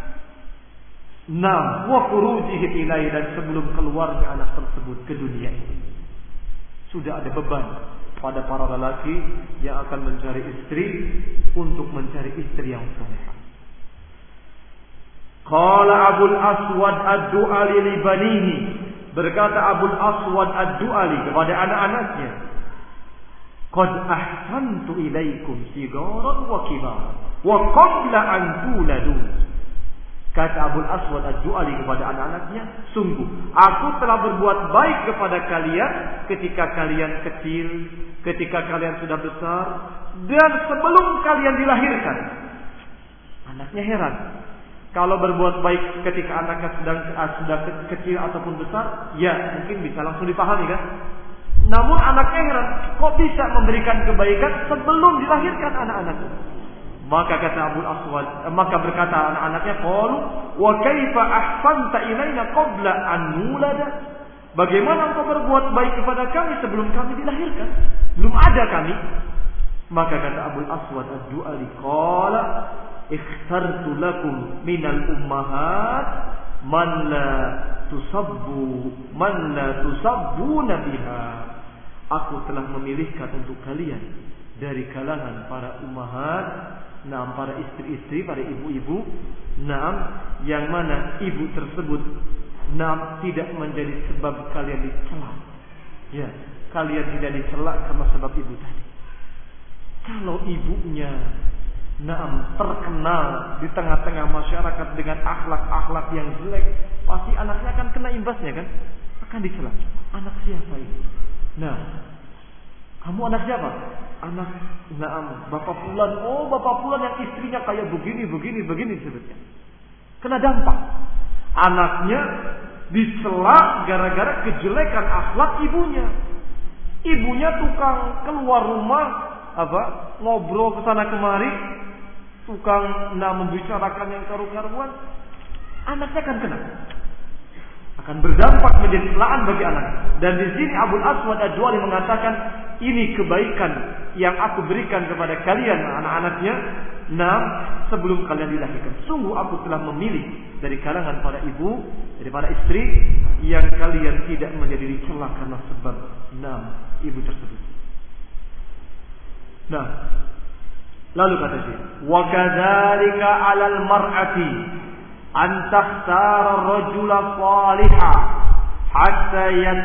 S2: Wa khurujihim ilaihi, dan sebelum keluarnya anak tersebut ke dunia ini. Sudah ada beban pada para lelaki yang akan mencari istri untuk mencari istri yang salehah. Qala Abul Aswad Ad-Du'ali li banihi, berkata Abul Aswad Ad-Du'ali kepada anak-anaknya, qad ahsantu ilaikum sigaran wa kibaran wa qabla an tuladu. Kata Abul Aswad Ad-Du'ali kepada anak-anaknya, sungguh aku telah berbuat baik kepada kalian ketika kalian kecil, ketika kalian sudah besar, dan sebelum kalian dilahirkan. Anaknya heran. Kalau berbuat baik ketika anaknya sudah kecil ataupun besar, ya mungkin bisa langsung dipahami kan. Namun anaknya heran, kok bisa memberikan kebaikan sebelum dilahirkan anak-anaknya? Maka kata Abul Aswad, maka berkata anak-anaknya, qalu wa kaifa ahsanta ilaina qabla an nulada? Bagaimana engkau berbuat baik kepada kami sebelum kami dilahirkan? Belum ada kami. Maka kata Abul Aswad Ad-Du'ali, qala ikhtartu lakum minal ummahat man la tusabbuna biha. Aku telah memilihkan untuk kalian dari kalangan para ummahat para istri-istri, para ibu-ibu, yang mana ibu tersebut tidak menjadi sebab kalian dicela. Ya, kalian tidak dicela karena sebab ibu tadi. Kalau ibunya terkenal di tengah-tengah masyarakat dengan akhlak-akhlak yang jelek, pasti anaknya akan kena imbasnya kan? Akan dicela. Anak siapa ini? Kamu anak siapa? Anak Bapak Fulan. Oh, Bapak Fulan yang istrinya kayak begini sebetulnya. Kena dampak. Anaknya dicela gara-gara kejelekan akhlak ibunya. Ibunya tukang keluar rumah, ngobrol ke sana kemari, tukang membicarakan yang karu-karuan, anaknya akan kena. Akan berdampak menjadi celaan bagi anak. Dan di sini Abul Aswad Ad-Duali mengatakan, ini kebaikan yang aku berikan kepada kalian anak-anaknya, sebelum kalian dilahirkan. Sungguh aku telah memilih dari kalangan para ibu, dari para istri yang kalian tidak menjadi dicela karena sebab ibu tersebut. Lalu kata dia, wa kadzalika 'alal mar'ati an takhtara rajula salihah hatta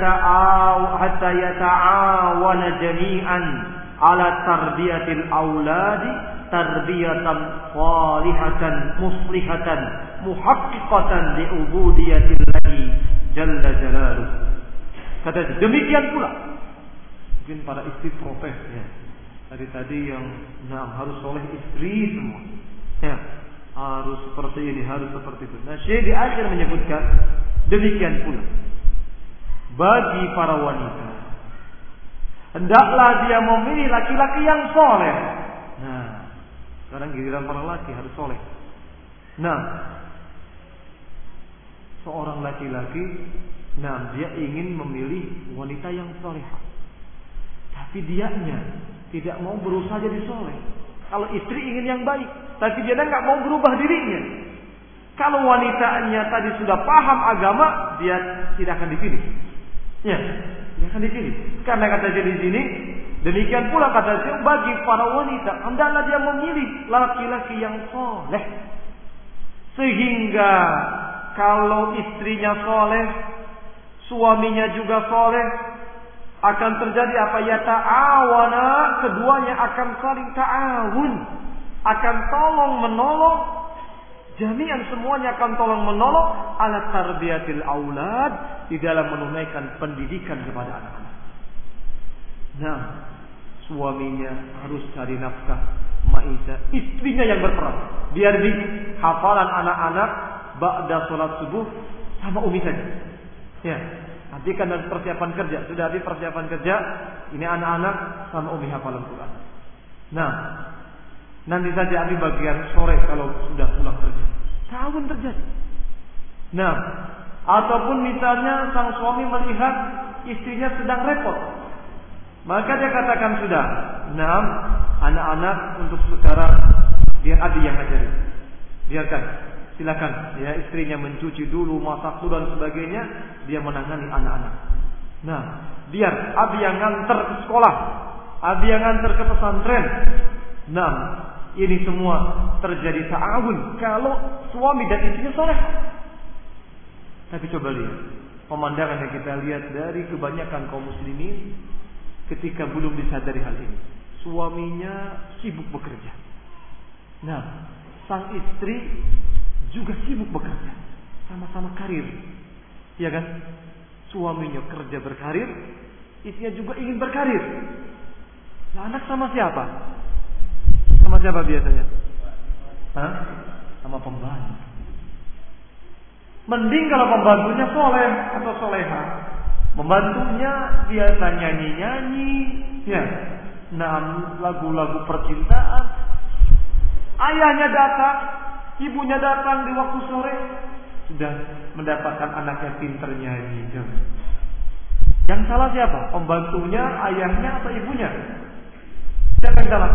S2: yata'awana jami'an ala tarbiyatil auladi tarbiyatan salihatan muslihatan muhaqqiqatan li ubudiyatillahi jalla jalaluh. Kata dia, demikian pula mungkin para istri protes ya. Tadi yang harus soleh istri semua. Ya, harus seperti ini, harus seperti itu. Syekh di akhir menyebutkan demikian pula bagi para wanita, hendaklah dia memilih laki-laki yang soleh. Sekarang giliran para laki harus soleh. Seorang laki-laki, dia ingin memilih wanita yang solehah, tapi dianya tidak mau berusaha jadi soleh. Kalau istri ingin yang baik, tapi dia nggak mau berubah dirinya. Kalau wanitanya tadi sudah paham agama, dia tidak akan dipilih. Ya, dia akan dipilih. Karena kata dia di sini, demikian pula kata dia bagi para wanita, hendaklah dia memilih laki-laki yang soleh. Sehingga kalau istrinya soleh, suaminya juga soleh, akan terjadi apa? Ta'awana, keduanya akan saling ta'awun, akan tolong menolong, jami'an semuanya akan tolong menolong ala tarbiyatil aulad, di dalam menunaikan pendidikan kepada anak-anak. Suaminya harus cari nafkah maisha, istrinya yang berperan. Biar di hafalan anak-anak ba'da sholat subuh sama umi saja. Ya. Nanti kan ada persiapan kerja. Sudah habis persiapan kerja, ini anak-anak sama umi hafalan Quran. Nanti saja habis bagian sore kalau sudah pulang kerja. Tahun terjadi. Ataupun misalnya sang suami melihat istrinya sedang repot, maka dia katakan sudah, anak-anak untuk sekarang biar Abi yang ajarin. Biarkan, silakan ya, istrinya mencuci dulu, masak dulu dan sebagainya, dia menangani anak-anak. Biar Abi yang nganter ke sekolah, Abi yang nganter ke pesantren. Ini semua terjadi ta'awun kalau suami dan istrinya soleh. Tapi coba lihat pemandangan yang kita lihat dari kebanyakan kaum muslimin ketika belum disadari hal ini. Suaminya sibuk bekerja. Sang istri juga sibuk bekerja, sama-sama karir, ya kan? Suaminya kerja berkarir, istrinya juga ingin berkarir. Anak sama siapa? Sama siapa biasanya? Sama pembantu. Mending kalau pembantunya soleh atau soleha. Pembantunya biasa nyanyi-nyanyi, ya, lagu-lagu percintaan. Ayahnya datang, ibunya datang di waktu sore, sudah mendapatkan anaknya pinter nyanyi. Yang salah siapa? Pembantunya, ayahnya, atau ibunya? Siapa yang salah?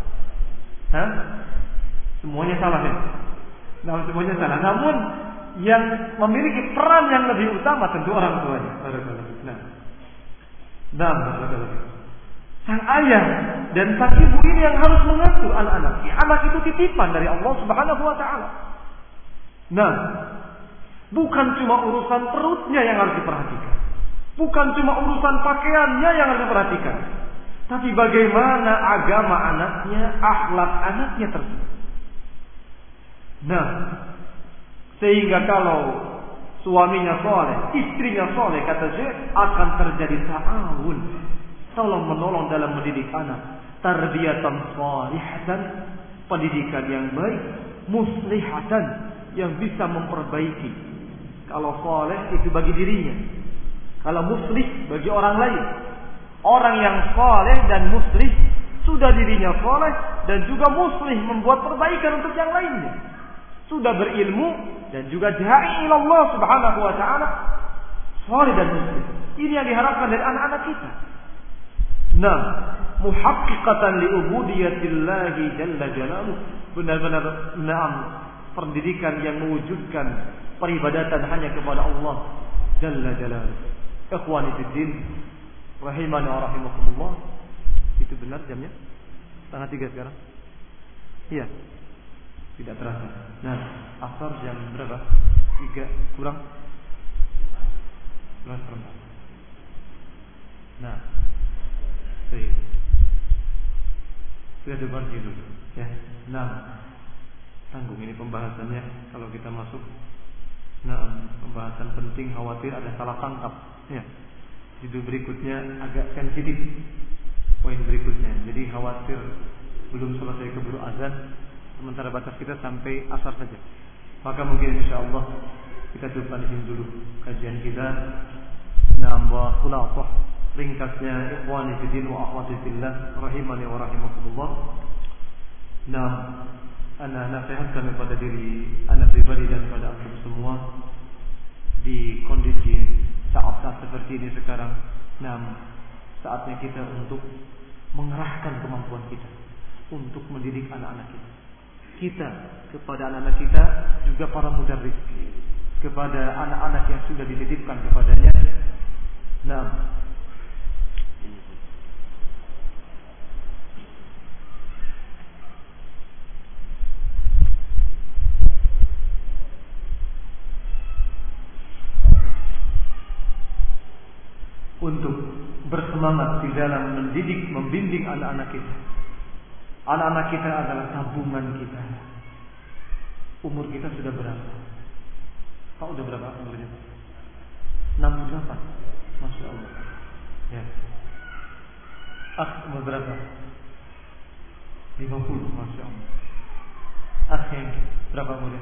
S2: Semuanya salah ya? Semuanya salah. Namun yang memiliki peran yang lebih utama tentu orang tuanya. Sang ayah dan sang ibu ini yang harus mengasuh anak-anaknya. Anak itu titipan dari Allah Subhanahu wa taala. Nah, bukan cuma urusan perutnya yang harus diperhatikan. Bukan cuma urusan pakaiannya yang harus diperhatikan. Tapi bagaimana agama anaknya, akhlak anaknya tersebut. Nah, sehingga kalau suaminya soleh, istrinya soleh, kata Syekh, akan terjadi ta'awun, tolong menolong dalam mendidik anak. Tarbiyatan salihatan, pendidikan yang baik, muslihatan, yang bisa memperbaiki. Kalau soleh itu bagi dirinya, kalau muslih bagi orang lain. Orang yang soleh dan muslih, sudah dirinya soleh dan juga muslih, membuat perbaikan untuk yang lainnya. Sudah berilmu dan juga da'i ila Allah Subhanahu wa taala, soleh dan muslih. Ini yang diharapkan dari anak-anak kita. Nah, muhaqqiqatan li ubudiyatillahi jalla jalaluh, benar-benar pendidikan yang mewujudkan peribadatan hanya kepada Allah jalla jalaluh. Ikhwani fid din, rahimani wa rahimakumullah. Itu benar jamnya? 2:30 sekarang? Iya. Tidak terasa. Nah, asar jam berapa? 3 kurang 11:04. Nah, sudah debar dulu ya. Nah, tanggung ini pembahasannya kalau kita masuk. Nah, pembahasan penting, khawatir ada salah tangkap ya. Judul berikutnya agak sensitif, poin berikutnya. Jadi khawatir belum selesai keburu azan, sementara batas kita sampai asar saja. Maka mungkin insyaallah kita cukupkan di sini dulu kajian kita. Nambah khulasah ringkasnya, ikhwani fiddin wa akhwati fillah, rahimani wa rahimakumullah. Nah, ana nasihatkan kepada diri ana pribadi dan kepada antum semua di kondisi saat-saat seperti ini sekarang. Nah, saatnya kita untuk mengerahkan kemampuan kita untuk mendidik anak-anak kita. Kita kepada anak-anak kita, juga para mudarris, kepada anak-anak yang sudah dititipkan kepadanya. Nah, untuk bersemangat di dalam mendidik, membimbing anak-anak kita. Anak-anak kita adalah tabungan kita. Umur kita sudah berapa? Pak udah berapa umurnya? 68. Masya Allah. Ya. Umur berapa? 50. Masya Allah. Yang berapa umurnya?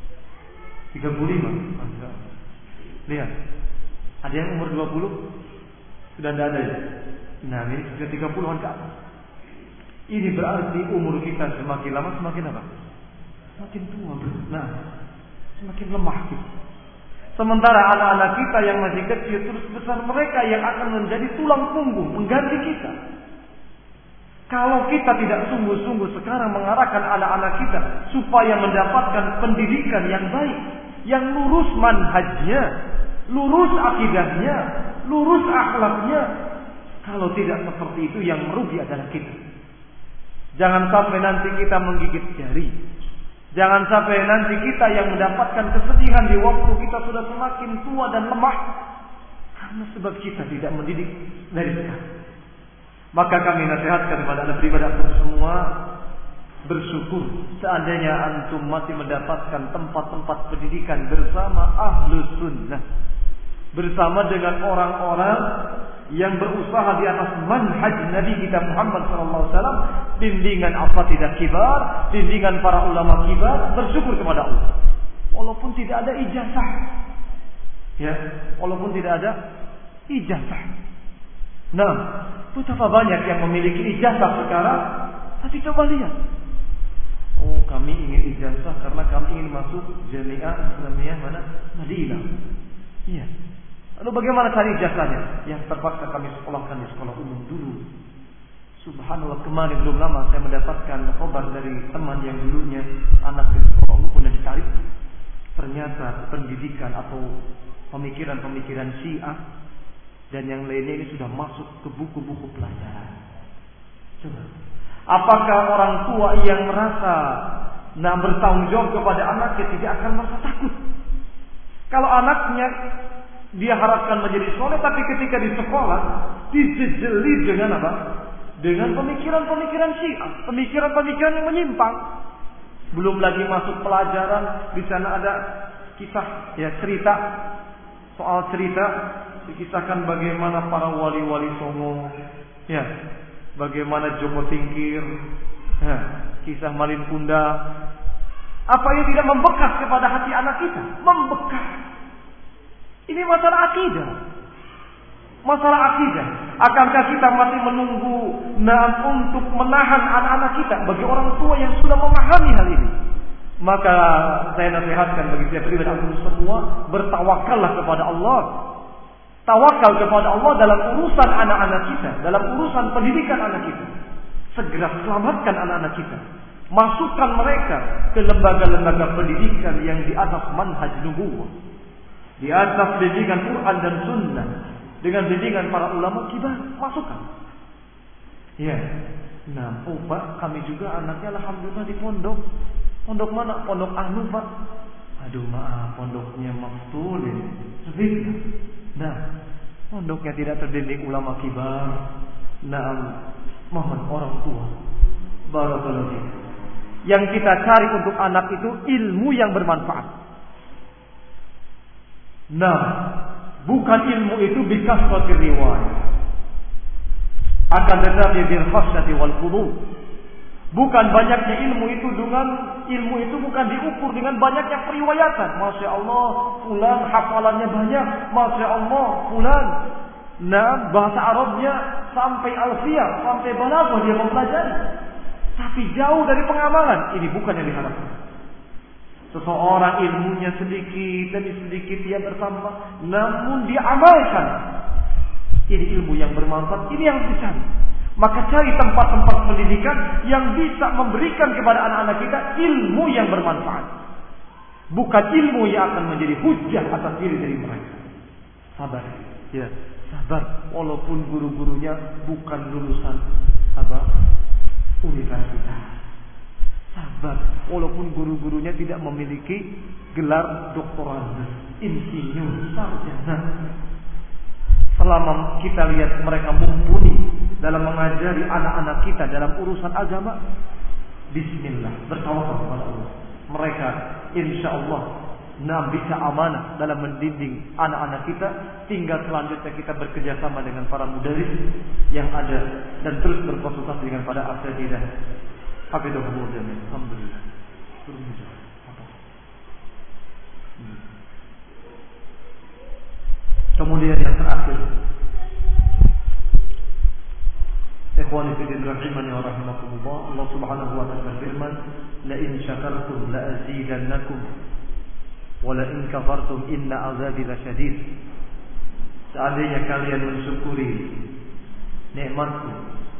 S2: 35. Masya Allah. Lihat. Ada yang umur 20 sudah tidak ada ya. Nah, ini sudah 30-an ke atas. Ini berarti umur kita semakin lama semakin apa? Semakin tua. Nah, semakin lemah kita. Sementara anak-anak kita yang masih kecil terus besar, mereka yang akan menjadi tulang punggung mengganti kita. Kalau kita tidak sungguh-sungguh sekarang mengarahkan anak-anak kita supaya mendapatkan pendidikan yang baik, yang lurus manhajnya, lurus akidahnya, lurus akhlaknya, kalau tidak seperti itu yang merugi adalah kita. Jangan sampai nanti kita menggigit jari. Jangan sampai nanti kita yang mendapatkan kesedihan di waktu kita sudah semakin tua dan lemah, karena sebab kita tidak mendidik dari sekarang. Maka kami nasihatkan kepada anak pribadi antum semua, bersyukur seandainya antum masih mendapatkan tempat-tempat pendidikan bersama ahlus sunnah, bersama dengan orang-orang yang berusaha di atas manhaj Nabi kita Muhammad SAW, bimbingan asatidzah kibar, bimbingan para ulama kibar. Bersyukur kepada Allah walaupun tidak ada ijazah, ya, walaupun tidak ada ijazah. Nah, betapa banyak yang memiliki ijazah sekarang, tapi coba lihat, oh kami ingin ijazah karena kami ingin masuk Jami'ah Islamiyah mana? Madinah. Iya. Lalu bagaimana cari ijazahnya? Yang terpaksa kami sekolahkan di sekolah umum dulu. Subhanallah, kemarin belum lama saya mendapatkan kabar dari teman yang dulunya anak di sekolah umum pun ditarik. Ternyata pendidikan atau pemikiran-pemikiran Syiah dan yang lainnya ini sudah masuk ke buku-buku pelajaran. Coba. Apakah orang tua yang merasa bertanggung jawab kepada anaknya tidak akan merasa takut? Kalau anaknya dia harapkan menjadi soleh, tapi ketika di sekolah dijejeli dengan apa? Dengan pemikiran-pemikiran Syiah, pemikiran-pemikiran yang menyimpang. Belum lagi masuk pelajaran, di sana ada kisah, ya cerita, soal cerita, dikisahkan bagaimana para wali-wali songo, ya, bagaimana Joko Tingkir, ya, kisah Malin Kunda. Apa yang tidak membekas kepada hati anak kita? Membekas. Ini masalah akidah. Masalah akidah. Akankah kita masih menunggu untuk menahan anak-anak kita? Bagi orang tua yang sudah memahami hal ini, maka saya nasihatkan bagi setiap pribadi antum semua, bertawakallah kepada Allah. Tawakal kepada Allah dalam urusan anak-anak kita, dalam urusan pendidikan anak kita. Segera selamatkan anak-anak kita. Masukkan mereka ke lembaga-lembaga pendidikan yang di atas manhaj nubuwah, di atas bimbingan Quran dan Sunnah, dengan bimbingan para ulama kibar. Masukkan. Ya. Nah, Pak, kami juga anaknya alhamdulillah di pondok. Pondok mana? Pondok Anu, Pak. Aduh, maaf, pondoknya Maftulin. Sebenarnya. Nah, pondoknya tidak terdidik ulama kibar. Nah, mohon orang tua. Barakallahu fiik. Yang kita cari untuk anak itu ilmu yang bermanfaat. Nah, bukan ilmu itu bikasratir riwayat. Akan tetapi bil khasyati wal khudu'. Bukan banyaknya ilmu itu bukan diukur dengan banyaknya periwayatan. Masya Allah, fulan hafalannya banyak. Masya Allah, fulan. Nah, bahasa Arabnya sampai alfiyah, sampai balaghah dia mempelajari. Tapi jauh dari pengamalan. Ini bukan yang diharapkan. Seseorang ilmunya sedikit demi sedikit dia bertambah, namun dia amalkan. Ini ilmu yang bermanfaat. Ini yang dicari. Maka cari tempat-tempat pendidikan yang bisa memberikan kepada anak-anak kita ilmu yang bermanfaat. Bukan ilmu yang akan menjadi hujjah atas diri dari mereka. Sabar. Ya, sabar. Walaupun guru-gurunya bukan lulusan universitas. Sabar. Walaupun guru-gurunya tidak memiliki gelar doktoral, insinyur, sarjana. Selama kita lihat mereka mumpuni dalam mengajari anak-anak kita dalam urusan agama, bismillah, bertawakal kepada Allah. Mereka insyaallah bisa amanah dalam mendidik anak-anak kita. Tinggal selanjutnya kita bekerjasama dengan para mudaris yang ada dan terus berkonsultasi dengan para asatidzah. Hafizahumullah jami'an. Alhamdulillah. Kemudian yang terakhir, ikhwani fi din rahimani wa rahimakumullah, Allah Subhanahu wa ta'ala berfirman, la in syakartum la azidannakum wa la in kafartum inna azabi lasyadid. Seandainya kalian mensyukuri nikmatku,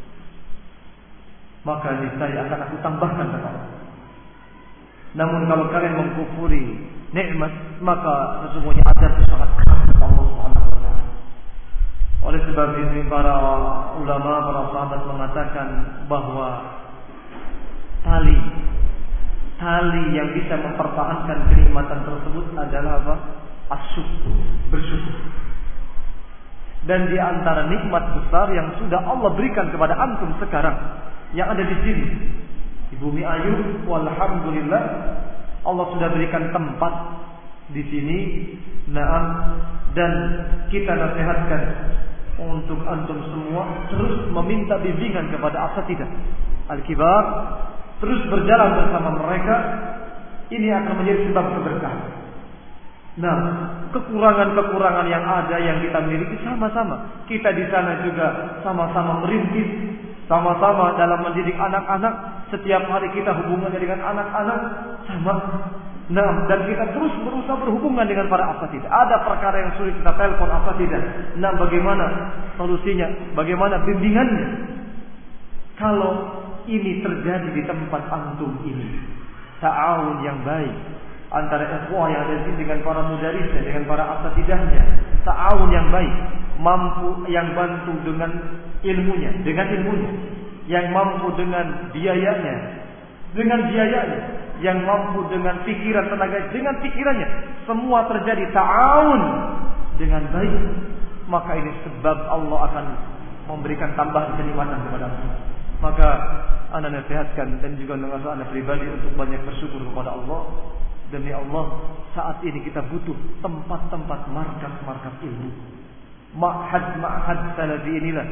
S2: maka niscaya akan aku tambahkan kepadamu. Namun kalau kalian mengkufuri nikmat, maka sesungguhnya azab sangat keras Allah Subhanahu wa taala. Oleh sebab ini para ulama, para sahabat mengatakan bahwa tali yang bisa mempertahankan kenikmatan tersebut adalah apa? Asyukur, bersyukur. Dan di antara nikmat besar yang sudah Allah berikan kepada antum sekarang, yang ada di sini, di bumi ayu, walhamdulillah, Allah sudah berikan tempat di sini. Dan kita nasihatkan untuk antum semua terus meminta bimbingan kepada asatidzah al-kibar, terus berjalan bersama mereka. Ini akan menjadi sebab keberkahan. Nah, kekurangan-kekurangan yang ada yang kita miliki sama-sama. Kita di sana juga sama-sama merintis, sama-sama dalam mendidik anak-anak. Setiap hari kita hubungannya dengan anak-anak sama. Nah, dan kita terus berusaha berhubungan dengan para asatidzah. Ada perkara yang sulit kita telepon asatidzah. Nah, bagaimana solusinya? Bagaimana bimbingannya? Kalau ini terjadi di tempat antum ini, ta'awun yang baik antara ikhwah yang ada di sini dengan para mudarisnya, dengan para asatidzahnya, ta'awun yang baik, mampu yang bantu dengan ilmunya,
S1: yang mampu dengan biayanya, yang mampu dengan pikiran, tenaga, dengan pikirannya, semua terjadi ta'awun dengan baik, maka ini sebab Allah akan memberikan tambahan kenikmatan kepada kita. Maka anda nasihatkan dan juga mengasuh anda pribadi untuk banyak bersyukur kepada Allah. Demi Allah, saat ini kita butuh tempat-tempat markas-markas ilmu. Ma'had salafi inilah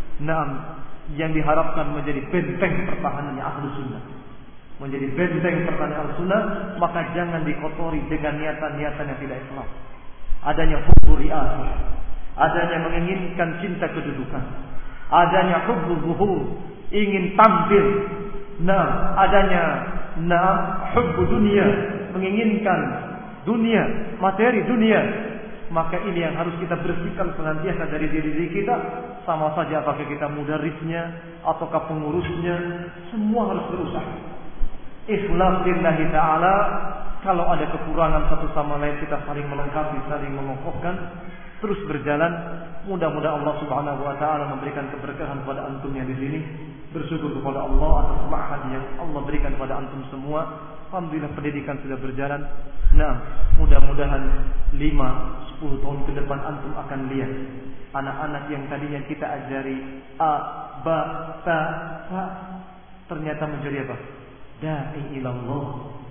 S1: yang diharapkan menjadi benteng pertahanannya ahlu sunnah. Menjadi benteng pertahanan ahlu sunnah. Maka jangan dikotori dengan niatan-niatan yang tidak ikhlas. Adanya hubbu ri'asah, adanya menginginkan cinta kedudukan, adanya hubbu zuhur, ingin tampil, adanya hubbu dunia, menginginkan dunia, materi dunia. Maka ini yang harus kita bersihkan senantiasa dari diri kita. Sama saja apakah kita mudarisnya ataukah pengurusnya, semua harus berusaha ikhlas lillahi ta'ala. Kalau ada kekurangan satu sama lain, kita saling melengkapi, saling mengokohkan, terus berjalan. Mudah-mudahan Allah Subhanahu wa taala memberikan keberkahan kepada antum yang di sini. Bersyukur kepada Allah atas ma'had yang Allah berikan kepada antum semua. Alhamdulillah pendidikan sudah berjalan. Mudah-mudahan 5-10 tahun ke depan antum akan lihat anak-anak yang tadinya kita ajari a, ba, ta, fa, ternyata menjadi apa? Da'i ilallah.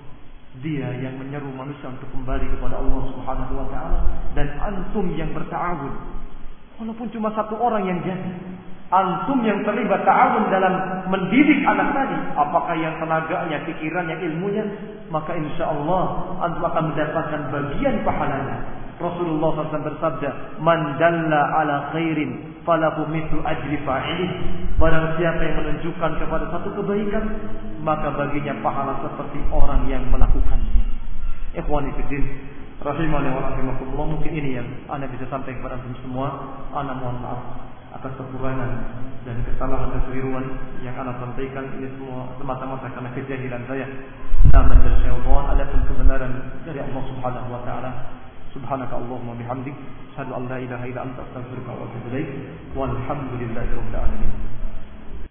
S1: Dia yang menyeru manusia untuk kembali kepada Allah Subhanahu wa taala, dan antum yang berta'awun. Walaupun cuma satu orang yang jadi, antum yang terlibat ta'awun dalam mendidik anak tadi, apakah yang tenaganya, pikirannya, ilmunya, maka insyaallah antum akan mendapatkan bagian pahalanya. Rasulullah SAW bersabda, "Man dalla ala khairin falahu mithlu ajri fa'ilih." Barang siapa yang menunjukkan kepada satu kebaikan, maka baginya pahala seperti orang yang melakukannya. Ikhwani fiddin, rahimani wa rahimakumullah. Mungkin ini yang ana bisa sampaikan kepada antum semua. Ana mohon maaf atas kekurangan dan kesalahan dan kekeliruan yang ana sampaikan. Ini semua semata-mata karena kejahilan saya. Namun dari syaitan, adapun kebenaran dari Allah Subhanahu wa taala. Subhanaka Allahumma bihamdik, asyhadu an la ilaha illa anta, astaghfiruka wa atubu ilaik. Walhamdulillahirabbil alamin.